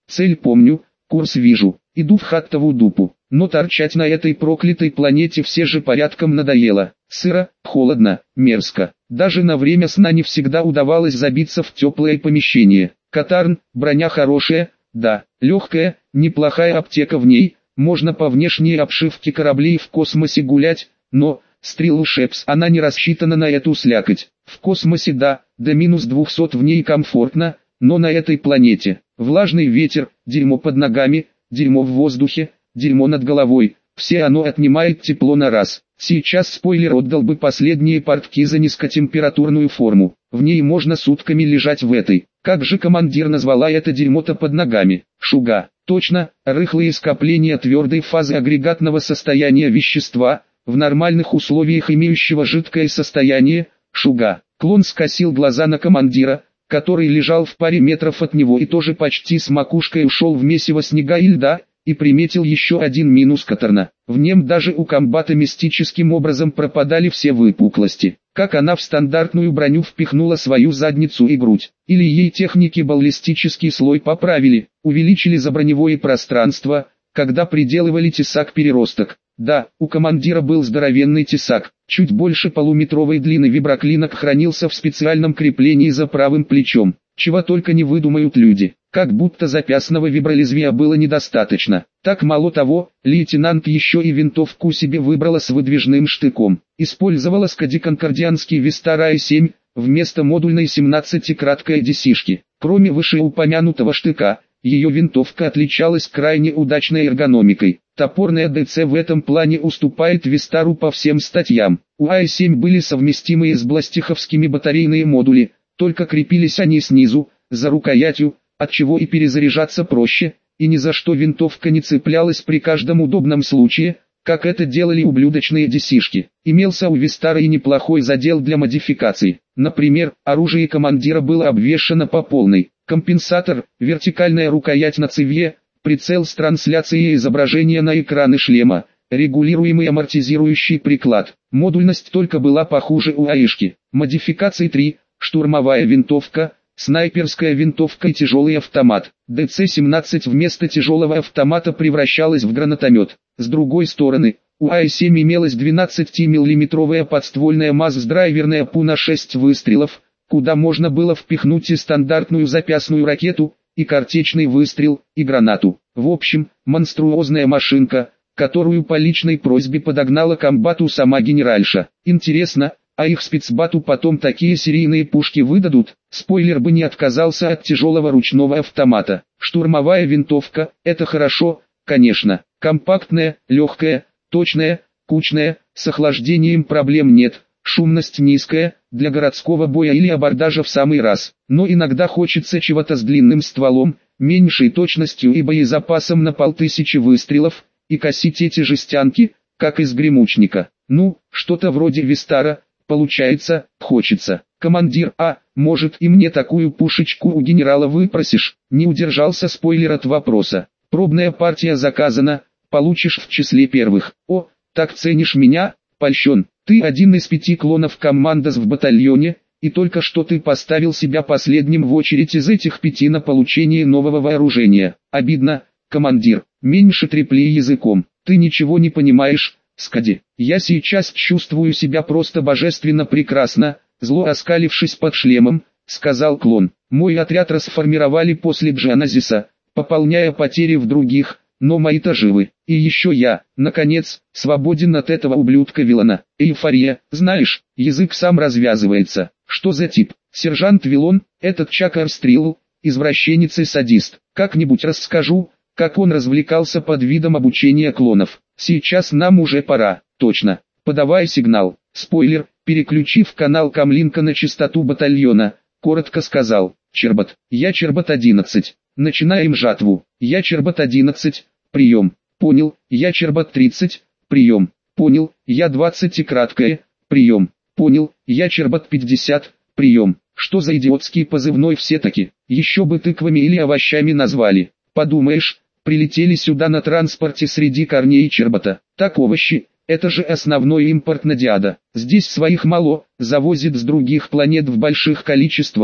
Цель помню, курс вижу, иду в Хаттову дупу. Но торчать на этой проклятой планете все же порядком надоело. Сыро, холодно, мерзко. Даже на время сна не всегда удавалось забиться в теплое помещение. Катарн, броня хорошая, да, легкая, неплохая аптека в ней, можно по внешней обшивке кораблей в космосе гулять, но, стрелу Шепс, она не рассчитана на эту слякоть. В космосе да, до минус двухсот в ней комфортно, но на этой планете, влажный ветер, дерьмо под ногами, дерьмо в воздухе, дерьмо над головой, все оно отнимает тепло на раз. Сейчас спойлер отдал бы последние портки за низкотемпературную форму, в ней можно сутками лежать в этой. Как же командир назвала это дерьмо-то под ногами? Шуга. Точно, рыхлые скопления твердой фазы агрегатного состояния вещества, в нормальных условиях имеющего жидкое состояние, шуга. Клон скосил глаза на командира, который лежал в паре метров от него и тоже почти с макушкой ушел в месиво снега и льда, и приметил еще один минус Катарна. В нем даже у комбата мистическим образом пропадали все выпуклости. Как она в стандартную броню впихнула свою задницу и грудь. Или ей техники баллистический слой поправили, увеличили заброневое пространство, когда приделывали тесак-переросток. Да, у командира был здоровенный тесак, чуть больше полуметровой длины виброклинок хранился в специальном креплении за правым плечом. Чего только не выдумают люди, как будто запястного вибролезвия было недостаточно. Так мало того, лейтенант еще и винтовку себе выбрала с выдвижным штыком. Использовала скади-конкордианский Вистар эй семь, вместо модульной семнадцатикратной десишки. Кроме вышеупомянутого штыка, ее винтовка отличалась крайне удачной эргономикой. Топорная ДЦ в этом плане уступает Вистару по всем статьям. У эй семь были совместимые с бластиховскими батарейные модули, только крепились они снизу, за рукоятью, отчего и перезаряжаться проще, и ни за что винтовка не цеплялась при каждом удобном случае, как это делали ублюдочные десишки. Имелся у Вистара и неплохой задел для модификаций. Например, оружие командира было обвешано по полной. Компенсатор, вертикальная рукоять на цевье, прицел с трансляцией изображения на экраны шлема, регулируемый амортизирующий приклад. Модульность только была похуже у АИшки. Модификации три. Штурмовая винтовка, снайперская винтовка и тяжелый автомат. ДЦ семнадцать вместо тяжелого автомата превращалась в гранатомет. С другой стороны, у эй семь имелась двенадцатимиллиметровая подствольная масс-драйверная пу на шесть выстрелов, куда можно было впихнуть и стандартную запястную ракету, и картечный выстрел, и гранату. В общем, монструозная машинка, которую по личной просьбе подогнала комбату сама генеральша. Интересно, а их спецбату потом такие серийные пушки выдадут? Спойлер бы не отказался от тяжелого ручного автомата. Штурмовая винтовка – это хорошо, конечно. Компактная, легкая, точная, кучная, с охлаждением проблем нет. Шумность низкая, для городского боя или абордажа в самый раз. Но иногда хочется чего-то с длинным стволом, меньшей точностью и боезапасом на полтысячи выстрелов, и косить эти жестянки, как из гремучника. Ну, что-то вроде Вистара. Получается, хочется. Командир, а, может и мне такую пушечку у генерала выпросишь? Не удержался спойлер от вопроса. Пробная партия заказана, получишь в числе первых. О, так ценишь меня? Польщен. Ты один из пяти клонов командос в батальоне, и только что ты поставил себя последним в очередь из этих пяти на получение нового вооружения. Обидно, командир. Меньше трепли языком. Ты ничего не понимаешь. Скади, я сейчас чувствую себя просто божественно прекрасно, зло оскалившись под шлемом, сказал клон. Мой отряд расформировали после Джаназиса, пополняя потери в других, но мои-то живы. И еще я, наконец, свободен от этого ублюдка Вилана. Эйфория, знаешь, язык сам развязывается. Что за тип? Сержант Вилон, этот Чакар Стрил, извращенец и садист. Как-нибудь расскажу, как он развлекался под видом обучения клонов. Сейчас нам уже пора, точно. Подавай сигнал. Спойлер, переключив канал Камлинка на частоту батальона, коротко сказал. Чербат, я Чербат одиннадцать. Начинаем жатву. Я Чербат одиннадцать. Прием. Понял. Я Чербат тридцать. Прием. Понял. Я двадцать и краткое. Прием. Понял. Я Чербат пятьдесят. Прием. Что за идиотский позывной все-таки? Еще бы тыквами или овощами назвали. Подумаешь. Прилетели сюда на транспорте среди корней Чербата. Так овощи, это же основной импорт на Диада. Здесь своих мало, завозит с других планет в больших количествах,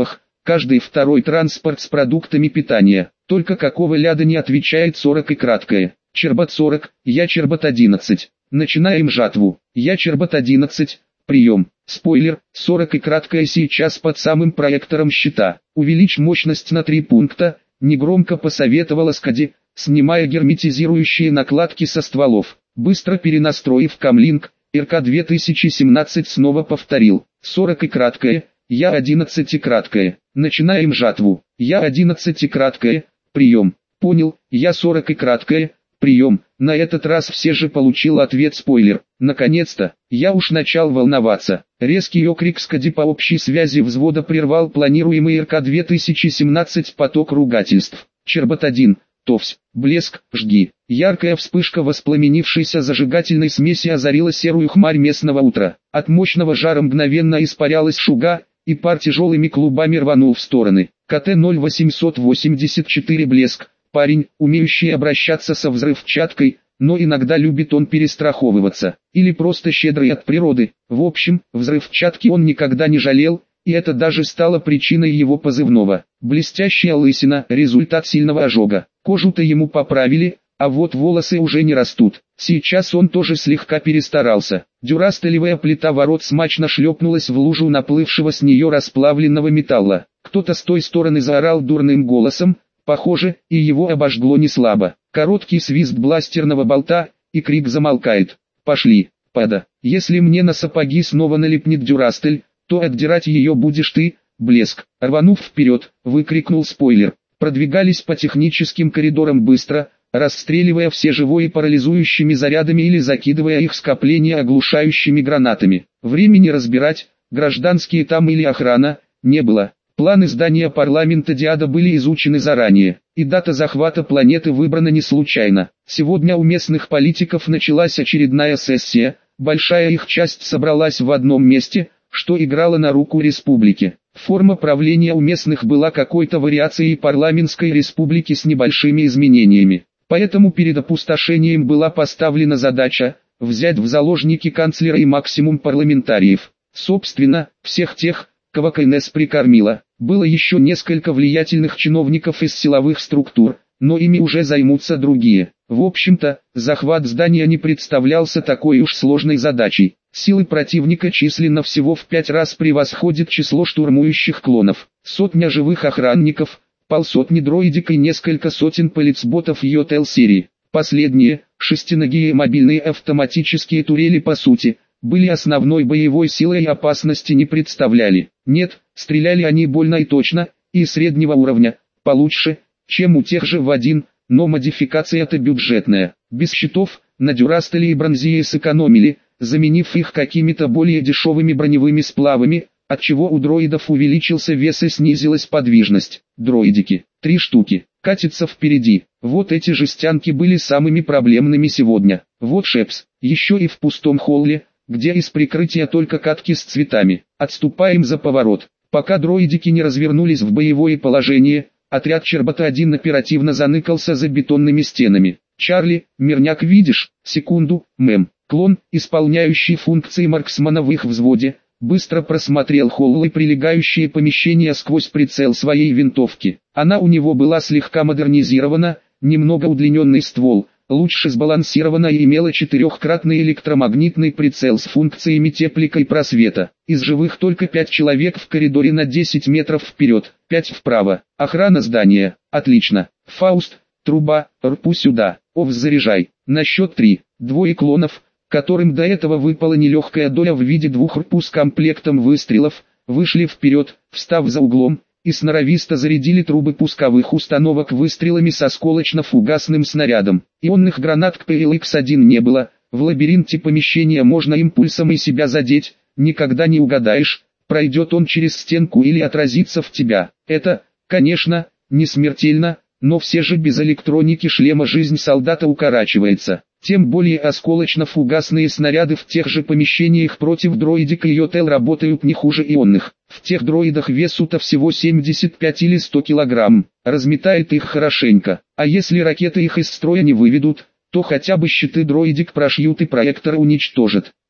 каждый второй транспорт с продуктами питания. Только какого ляда не отвечает сорок и краткое. Чербат сорок, я Чербат одиннадцать. Начинаем жатву. Я Чербат одиннадцать. Прием. Спойлер, сорок и краткое сейчас под самым проектором щита. Увеличь мощность на три пункта, негромко посоветовала Скади, снимая герметизирующие накладки со стволов. Быстро перенастроив камлинг, эр ка две тысячи семнадцать снова повторил. сорок и краткое, я одиннадцать и краткое. Начинаем жатву. Я одиннадцать и краткое. Прием. Понял, я сорок и краткое. Прием. На этот раз все же получил ответ спойлер. Наконец-то, я уж начал волноваться. Резкий окрик Скади по общей связи взвода прервал планируемый эр ка две тысячи семнадцать поток ругательств. Чербат один. Товсь, блеск, жги. Яркая вспышка воспламенившейся зажигательной смеси озарила серую хмарь местного утра. От мощного жара мгновенно испарялась шуга, и пар тяжелыми клубами рванул в стороны. ка тэ ноль восемьсот восемьдесят четыре блеск. Парень, умеющий обращаться со взрывчаткой, но иногда любит он перестраховываться. Или просто щедрый от природы. В общем, взрывчатки он никогда не жалел, и это даже стало причиной его позывного. Блестящая лысина – результат сильного ожога. Кожу-то ему поправили, а вот волосы уже не растут. Сейчас он тоже слегка перестарался. Дюрастелевая плита ворот смачно шлепнулась в лужу наплывшего с нее расплавленного металла. Кто-то с той стороны заорал дурным голосом, похоже, и его обожгло не слабо. Короткий свист бластерного болта, и крик замолкает. «Пошли, пада, если мне на сапоги снова налипнет дюрастель, то отдирать ее будешь ты». Блеск. Рванув вперед, выкрикнул спойлер. Продвигались по техническим коридорам быстро, расстреливая все живое парализующими зарядами или закидывая их скопление оглушающими гранатами. Времени разбирать, гражданские там или охрана, не было. Планы здания парламента Диада были изучены заранее, и дата захвата планеты выбрана не случайно. Сегодня у местных политиков началась очередная сессия, большая их часть собралась в одном месте, что играло на руку республике. Форма правления у местных была какой-то вариацией парламентской республики с небольшими изменениями. Поэтому перед опустошением была поставлена задача взять в заложники канцлера и максимум парламентариев. Собственно, всех тех, кого КНС прикормила. Было еще несколько влиятельных чиновников из силовых структур, но ими уже займутся другие. В общем-то, захват здания не представлялся такой уж сложной задачей. Силы противника численно всего в пять раз превосходит число штурмующих клонов. Сотня живых охранников, полсотни дроидик и несколько сотен полицботов ю ти эл-серии. Последние, шестиногие мобильные автоматические турели по сути, были основной боевой силой и опасности не представляли. Нет, стреляли они больно и точно, и среднего уровня, получше, чем у тех же в один, но модификация-то бюджетная. Без щитов, на дюрастеле и бронзии сэкономили, заменив их какими-то более дешевыми броневыми сплавами, отчего у дроидов увеличился вес и снизилась подвижность. Дроидики, три штуки, катятся впереди. Вот эти жестянки были самыми проблемными сегодня. Вот Шепс, еще и в пустом холле, где из прикрытия только катки с цветами. Отступаем за поворот. Пока дроидики не развернулись в боевое положение, отряд Чербата один оперативно заныкался за бетонными стенами. «Чарли, мирняк видишь? Секунду, мэм». Клон, исполняющий функции марксмана в их взводе, быстро просмотрел холл и прилегающие помещения сквозь прицел своей винтовки. Она у него была слегка модернизирована, немного удлиненный ствол, лучше сбалансирована и имела четырехкратный электромагнитный прицел с функциями теплика и просвета. Из живых только пять человек в коридоре на десять метров вперед, пять вправо. Охрана здания. Отлично. Фауст, труба, рпу сюда. Овс, заряжай. На счет три. Двое клонов, которым до этого выпала нелегкая доля в виде двух рпу с комплектом выстрелов, вышли вперед, встав за углом, и сноровисто зарядили трубы пусковых установок выстрелами с осколочно-фугасным снарядом. Ионных гранат к пэ эл икс один не было, в лабиринте помещения можно импульсом и себя задеть, никогда не угадаешь, пройдет он через стенку или отразится в тебя. Это, конечно, не смертельно, но все же без электроники шлема жизнь солдата укорачивается. Тем более осколочно-фугасные снаряды в тех же помещениях против дроидика и ю ти эл работают не хуже ионных. В тех дроидах весу-то всего семьдесят пять или сто килограмм, разметает их хорошенько. А если ракеты их из строя не выведут, то хотя бы щиты дроидик прошьют и проекторы уничтожат.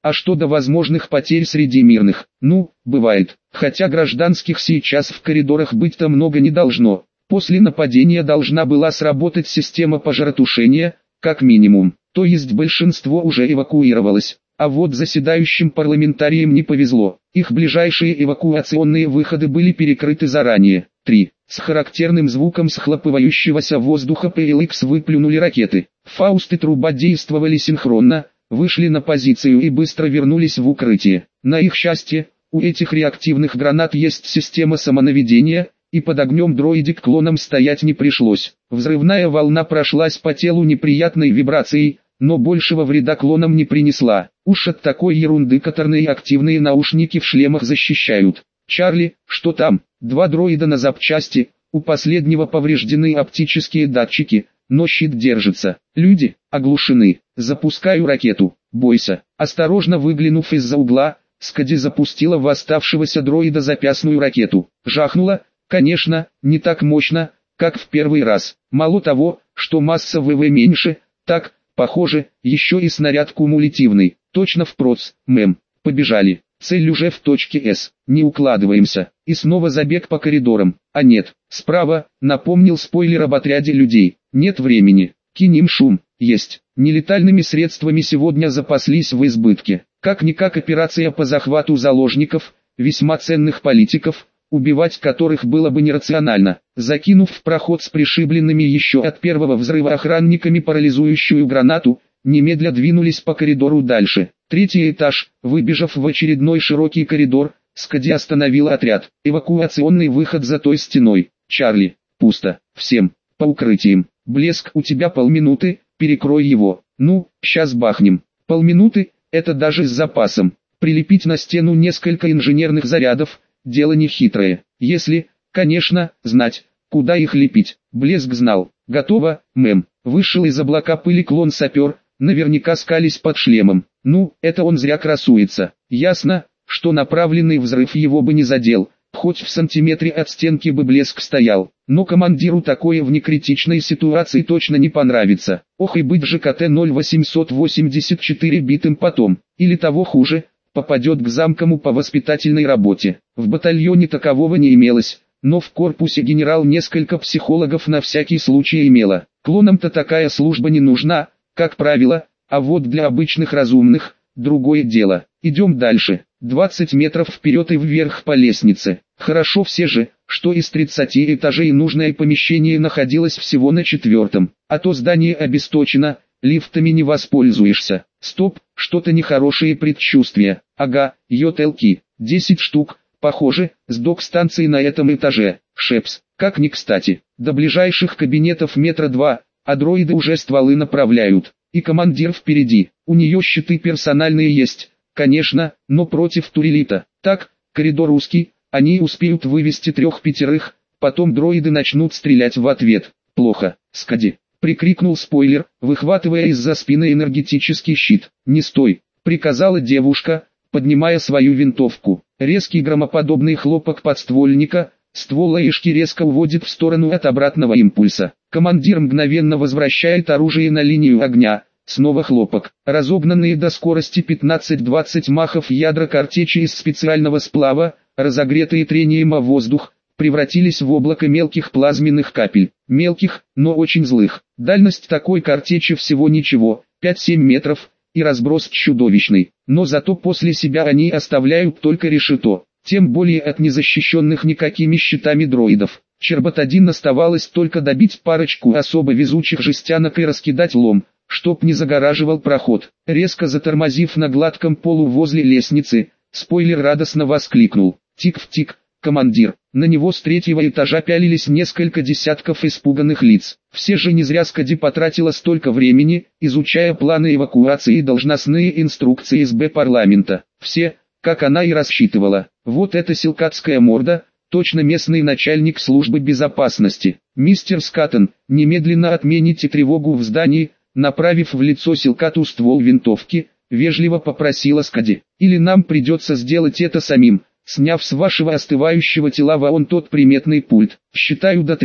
А что до возможных потерь среди мирных? Ну, бывает. Хотя гражданских сейчас в коридорах быть-то много не должно. После нападения должна была сработать система пожаротушения, как минимум. То есть большинство уже эвакуировалось. А вот заседающим парламентариям не повезло. Их ближайшие эвакуационные выходы были перекрыты заранее. три. С характерным звуком схлопывающегося воздуха пэ эл икс выплюнули ракеты. Фауст и Труба действовали синхронно, вышли на позицию и быстро вернулись в укрытие. На их счастье, у этих реактивных гранат есть система самонаведения, и под огнем дроидик клоном стоять не пришлось. Взрывная волна прошлась по телу неприятной вибрацией, но большего вреда клонам не принесла. Уж от такой ерунды каторные активные наушники в шлемах защищают. «Чарли, что там?» Два дроида на запчасти, у последнего повреждены оптические датчики, но щит держится. Люди оглушены. Запускаю ракету. Бойся. Осторожно выглянув из-за угла, Скади запустила в оставшегося дроида запястную ракету. Жахнула, конечно, не так мощно, как в первый раз. Мало того, что масса ВВ меньше, так, похоже, еще и снаряд кумулятивный. Точно в проц, мэм. Побежали. Цель уже в точке С. Не укладываемся. И снова забег по коридорам. А нет, справа, напомнил спойлер об отряде людей. Нет времени. Кинем шум. Есть. Нелетальными средствами сегодня запаслись в избытке. Как-никак операция по захвату заложников, весьма ценных политиков, убивать которых было бы нерационально. Закинув в проход с пришибленными еще от первого взрыва охранниками парализующую гранату, немедля двинулись по коридору дальше. Третий этаж, выбежав в очередной широкий коридор, Скади остановила отряд. Эвакуационный выход за той стеной. «Чарли, пусто. Всем, по укрытиям. Блеск, у тебя полминуты, перекрой его. Ну, сейчас бахнем». Полминуты, это даже с запасом. Прилепить на стену несколько инженерных зарядов, дело не хитрое. Если, конечно, знать, куда их лепить. Блеск знал. «Готово, мэм». Вышел из облака пыли клон-сапер, наверняка скались под шлемом. Ну, это он зря красуется. Ясно, что направленный взрыв его бы не задел, хоть в сантиметре от стенки бы Блеск стоял. Но командиру такое в некритичной ситуации точно не понравится. Ох и быть же ка тэ ноль восемьсот восемьдесят четыре битым потом. Или того хуже, попадет к замкому по воспитательной работе. В батальоне такового не имелось, но в корпусе генерал несколько психологов на всякий случай имела. Клонам-то такая служба не нужна, как правило, а вот для обычных разумных – другое дело. Идем дальше. двадцать метров вперед и вверх по лестнице. Хорошо все же, что из тридцати этажей нужное помещение находилось всего на четвертом. А то здание обесточено, лифтами не воспользуешься. Стоп, что-то нехорошие предчувствия. Ага, йотелки, десять штук, похоже, с док-станции на этом этаже. Шепс, как ни кстати. До ближайших кабинетов метра два, а дроиды уже стволы направляют. И командир впереди. У нее щиты персональные есть, конечно, но против турелита. Так, коридор узкий, они успеют вывести трех-пятерых, потом дроиды начнут стрелять в ответ. Плохо, Скади, прикрикнул спойлер, выхватывая из-за спины энергетический щит. Не стой, приказала девушка, поднимая свою винтовку. Резкий громоподобный хлопок подствольника, ствол Аишки резко уводит в сторону от обратного импульса. Командир мгновенно возвращает оружие на линию огня. Снова хлопок. Разогнанные до скорости пятнадцать-двадцать махов ядра картечи из специального сплава, разогретые трением о воздух, превратились в облако мелких плазменных капель. Мелких, но очень злых. Дальность такой картечи всего ничего, пять-семь метров, и разброс чудовищный. Но зато после себя они оставляют только решето. Тем более от незащищенных никакими щитами дроидов. Чербат один оставалось только добить парочку особо везучих жестянок и раскидать лом, чтоб не загораживал проход. Резко затормозив на гладком полу возле лестницы, спойлер радостно воскликнул. Тик-в-тик, командир. На него с третьего этажа пялились несколько десятков испуганных лиц. Все же не зря Скади потратила столько времени, изучая планы эвакуации и должностные инструкции эс бэ парламента. Все, как она и рассчитывала. Вот эта силкатская морда, точно местный начальник службы безопасности. Мистер Скаттон, немедленно отмените тревогу в здании, направив в лицо Силкату ствол винтовки, вежливо попросила Скади. Или нам придется сделать это самим, сняв с вашего остывающего тела вон тот приметный пульт. Считаю до трех.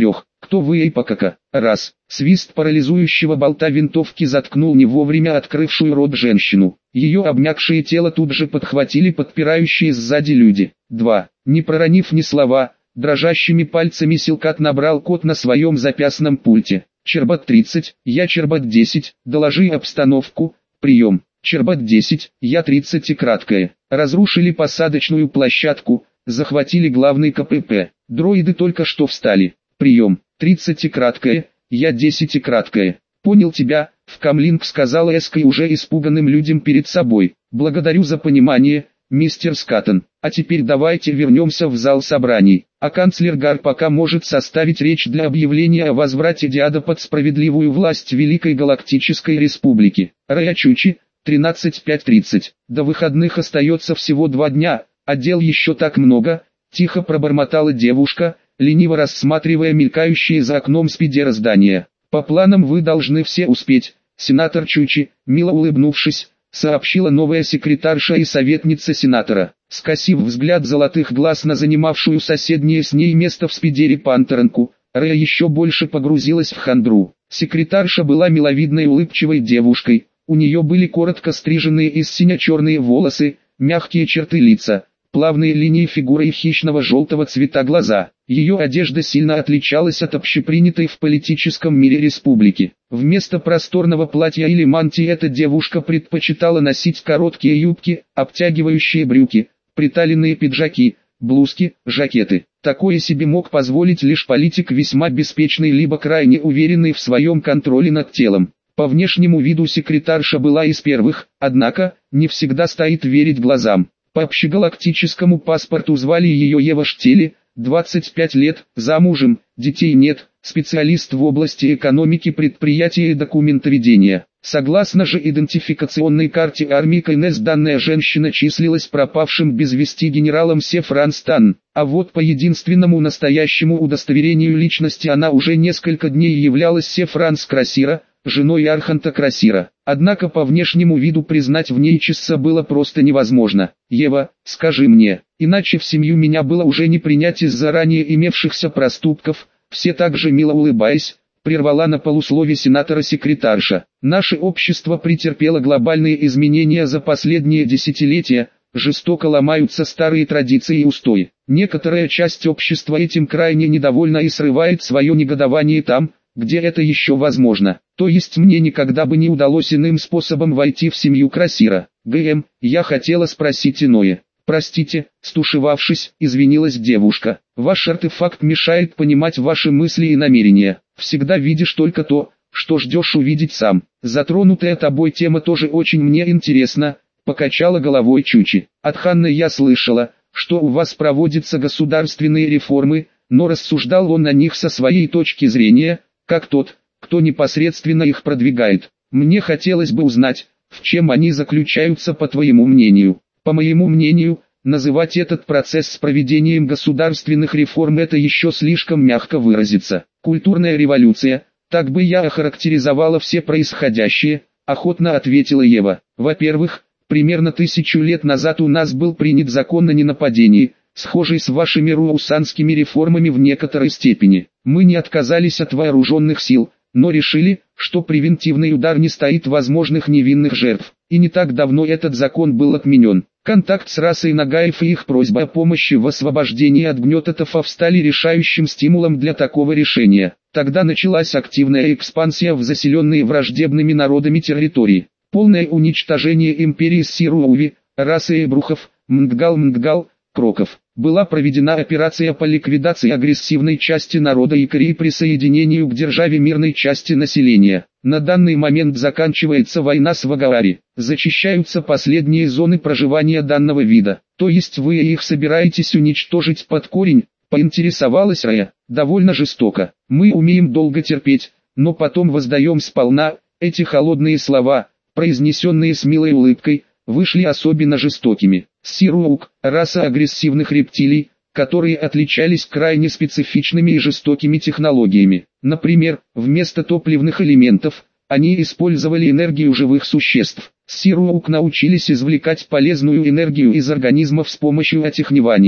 кто вы и покака? Раз. Свист парализующего болта винтовки заткнул не вовремя открывшую рот женщину. Ее обмякшее тело тут же подхватили подпирающие сзади люди. Два. Не проронив ни слова, дрожащими пальцами Силкат набрал код на своем запястном пульте. Чербат тридцать, я Чербат десять, доложи обстановку, прием. Чербат десять, я тридцать и краткое. Разрушили посадочную площадку, захватили главный КПП. Дроиды только что встали. Прием. тридцать и краткое, я десять и краткое. Понял тебя, в Камлинг сказала Эской уже испуганным людям перед собой. Благодарю за понимание, мистер Скаттон. А теперь давайте вернемся в зал собраний. А канцлер Гар пока может составить речь для объявления о возврате Диада под справедливую власть Великой Галактической Республики. Рая Чучи, тринадцать пять тридцать. До выходных остается всего два дня, а дел еще так много, тихо пробормотала девушка, лениво рассматривая мелькающие за окном спидера здания. По планам вы должны все успеть, сенатор Чучи, мило улыбнувшись, сообщила новая секретарша и советница сенатора. Скосив взгляд золотых глаз на занимавшую соседнее с ней место в спидере Пантеранку, Рэя еще больше погрузилась в хандру. Секретарша была миловидной улыбчивой девушкой, у нее были коротко стриженные из сине-черные волосы, мягкие черты лица, плавные линии фигуры и хищного желтого цвета глаза. Ее одежда сильно отличалась от общепринятой в политическом мире республики. Вместо просторного платья или мантии эта девушка предпочитала носить короткие юбки, обтягивающие брюки, приталенные пиджаки, блузки, жакеты. Такое себе мог позволить лишь политик весьма беспечный либо крайне уверенный в своем контроле над телом. По внешнему виду секретарша была из первых, однако, не всегда стоит верить глазам. По общегалактическому паспорту звали ее Ева Штели, двадцать пять лет, замужем, детей нет, специалист в области экономики, предприятия и документоведения. Согласно же идентификационной карте армии КНС, данная женщина числилась пропавшим без вести генералом Сефран Стан, а вот по единственному настоящему удостоверению личности она уже несколько дней являлась Сефранс Красира, женой Арханта Красира. Однако по внешнему виду признать в ней Чисса было просто невозможно. «Ева, скажи мне, иначе в семью меня было уже не принять из-за ранее имевшихся проступков», все так же мило улыбаясь, прервала на полуслове сенатора секретарша. «Наше общество претерпело глобальные изменения за последние десятилетия, жестоко ломаются старые традиции и устои. Некоторая часть общества этим крайне недовольна и срывает свое негодование там, где это еще возможно. То есть мне никогда бы не удалось иным способом войти в семью Красира. ГМ, я хотела спросить иное». «Простите», стушевавшись, извинилась девушка. «Ваш артефакт мешает понимать ваши мысли и намерения. Всегда видишь только то, что ждешь увидеть сам. Затронутая тобой тема тоже очень мне интересна», покачала головой Чучи. «От Ханны я слышала, что у вас проводятся государственные реформы, но рассуждал он на них со своей точки зрения, как тот, кто непосредственно их продвигает. Мне хотелось бы узнать, в чем они заключаются по твоему мнению». «По моему мнению, называть этот процесс с проведением государственных реформ это еще слишком мягко выразиться. Культурная революция, так бы я охарактеризовала все происходящее», охотно ответила Ева. «Во-первых, примерно тысячу лет назад у нас был принят закон о ненападении, схожий с вашими руусанскими реформами в некоторой степени. Мы не отказались от вооруженных сил, но решили, что превентивный удар не стоит возможных невинных жертв. И не так давно этот закон был отменен. Контакт с расой Нагаев и их просьба о помощи в освобождении от гнета Тафов стали решающим стимулом для такого решения. Тогда началась активная экспансия в заселенные враждебными народами территории. Полное уничтожение империи Сируови, расы Эбрухов, Мнгал-Мнгал, Кроков. Была проведена операция по ликвидации агрессивной части народа Икари и присоединению к державе мирной части населения. На данный момент заканчивается война с Вагаари. Зачищаются последние зоны проживания данного вида. То есть вы их собираетесь уничтожить под корень? Поинтересовалась Рая. Довольно жестоко. Мы умеем долго терпеть, но потом воздаем сполна. Эти холодные слова, произнесенные с милой улыбкой, вышли особенно жестокими. Сируук, раса агрессивных рептилий, которые отличались крайне специфичными и жестокими технологиями. Например, вместо топливных элементов, они использовали энергию живых существ. Сируук научились извлекать полезную энергию из организмов с помощью отихневания.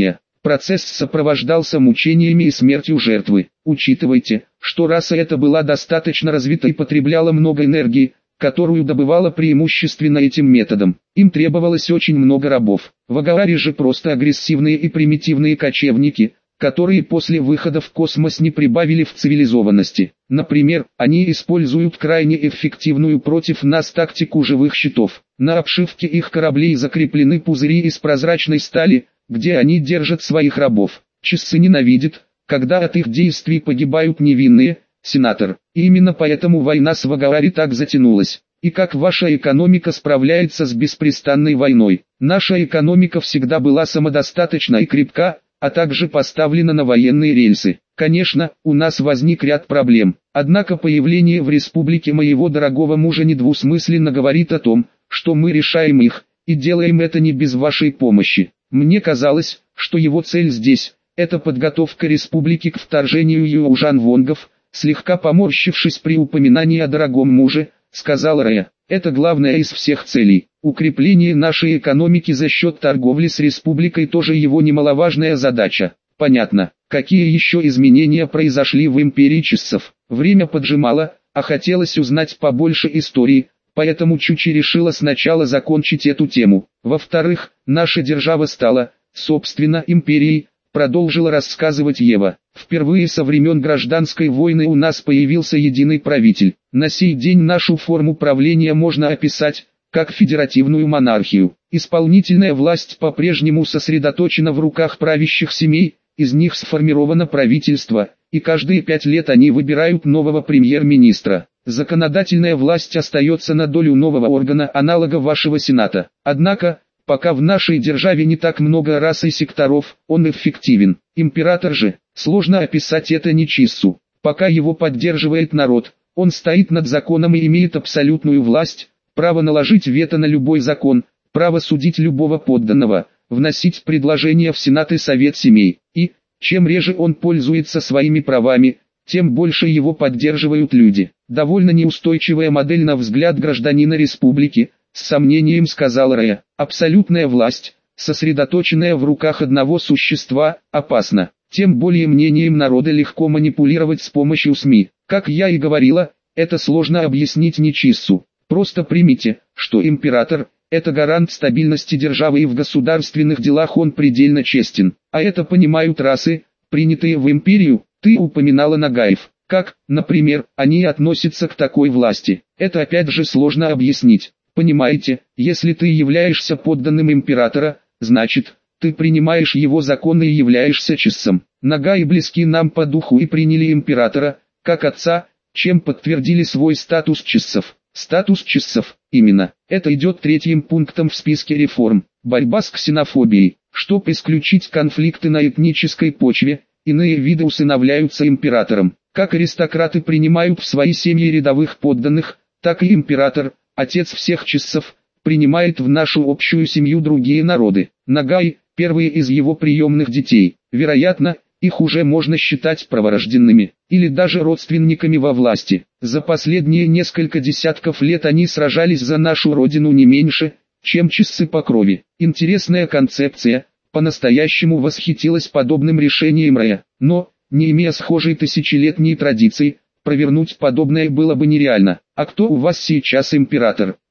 Процесс сопровождался мучениями и смертью жертвы. Учитывайте, что раса эта была достаточно развита и потребляла много энергии, которую добывала преимущественно этим методом. Им требовалось очень много рабов. Вагалари же просто агрессивные и примитивные кочевники, которые после выхода в космос не прибавили в цивилизованности. Например, они используют крайне эффективную против нас тактику живых щитов. На обшивке их кораблей закреплены пузыри из прозрачной стали, где они держат своих рабов. Чиссы ненавидят, когда от их действий погибают невинные, сенатор. И именно поэтому война с Вагалари так затянулась. И как ваша экономика справляется с беспрестанной войной? Наша экономика всегда была самодостаточна и крепка, а также поставлена на военные рельсы. Конечно, у нас возник ряд проблем. Однако появление в республике моего дорогого мужа недвусмысленно говорит о том, что мы решаем их, и делаем это не без вашей помощи. Мне казалось, что его цель здесь – это подготовка республики к вторжению южан-вонгов, слегка поморщившись при упоминании о дорогом муже, сказал Рэя. Это главная из всех целей. Укрепление нашей экономики за счет торговли с республикой тоже его немаловажная задача. Понятно, какие еще изменения произошли в империи чиссов. Время поджимало, а хотелось узнать побольше истории. Поэтому Чучи решила сначала закончить эту тему. Во-вторых, наша держава стала, собственно, империей, продолжила рассказывать Ева. Впервые со времен гражданской войны у нас появился единый правитель. На сей день нашу форму правления можно описать, как федеративную монархию. Исполнительная власть по-прежнему сосредоточена в руках правящих семей, из них сформировано правительство, и каждые пять лет они выбирают нового премьер-министра. Законодательная власть остается на долю нового органа, аналога вашего Сената. Однако, пока в нашей державе не так много рас и секторов, он эффективен. Император же, сложно описать это нечиссу. Пока его поддерживает народ, он стоит над законом и имеет абсолютную власть, право наложить вето на любой закон, право судить любого подданного, вносить предложения в Сенат и Совет семей. И, чем реже он пользуется своими правами, тем больше его поддерживают люди. Довольно неустойчивая модель на взгляд гражданина республики, с сомнением сказал Рэя. Абсолютная власть, сосредоточенная в руках одного существа, опасна. Тем более мнением народа легко манипулировать с помощью СМИ. Как я и говорила, это сложно объяснить нечиссу. Просто примите, что император – это гарант стабильности державы, и в государственных делах он предельно честен. А это понимают расы, принятые в империю. Ты упоминала нагаев. Как, например, они относятся к такой власти? Это опять же сложно объяснить. Понимаете, если ты являешься подданным императора, значит, ты принимаешь его законы и являешься чиссом. Нагаи близки нам по духу и приняли императора, как отца, чем подтвердили свой статус чиссов. Статус чиссов, именно, это идет третьим пунктом в списке реформ. Борьба с ксенофобией. Чтобы исключить конфликты на этнической почве, иные виды усыновляются императором. Как аристократы принимают в свои семьи рядовых подданных, так и император, отец всех чиссов, принимает в нашу общую семью другие народы. Нагай – первые из его приемных детей. Вероятно, их уже можно считать праворожденными, или даже родственниками во власти. За последние несколько десятков лет они сражались за нашу родину не меньше, чем чиссы по крови. Интересная концепция. По-настоящему восхитилась подобным решением Рэя. Но, не имея схожей тысячелетней традиции, провернуть подобное было бы нереально. А кто у вас сейчас император?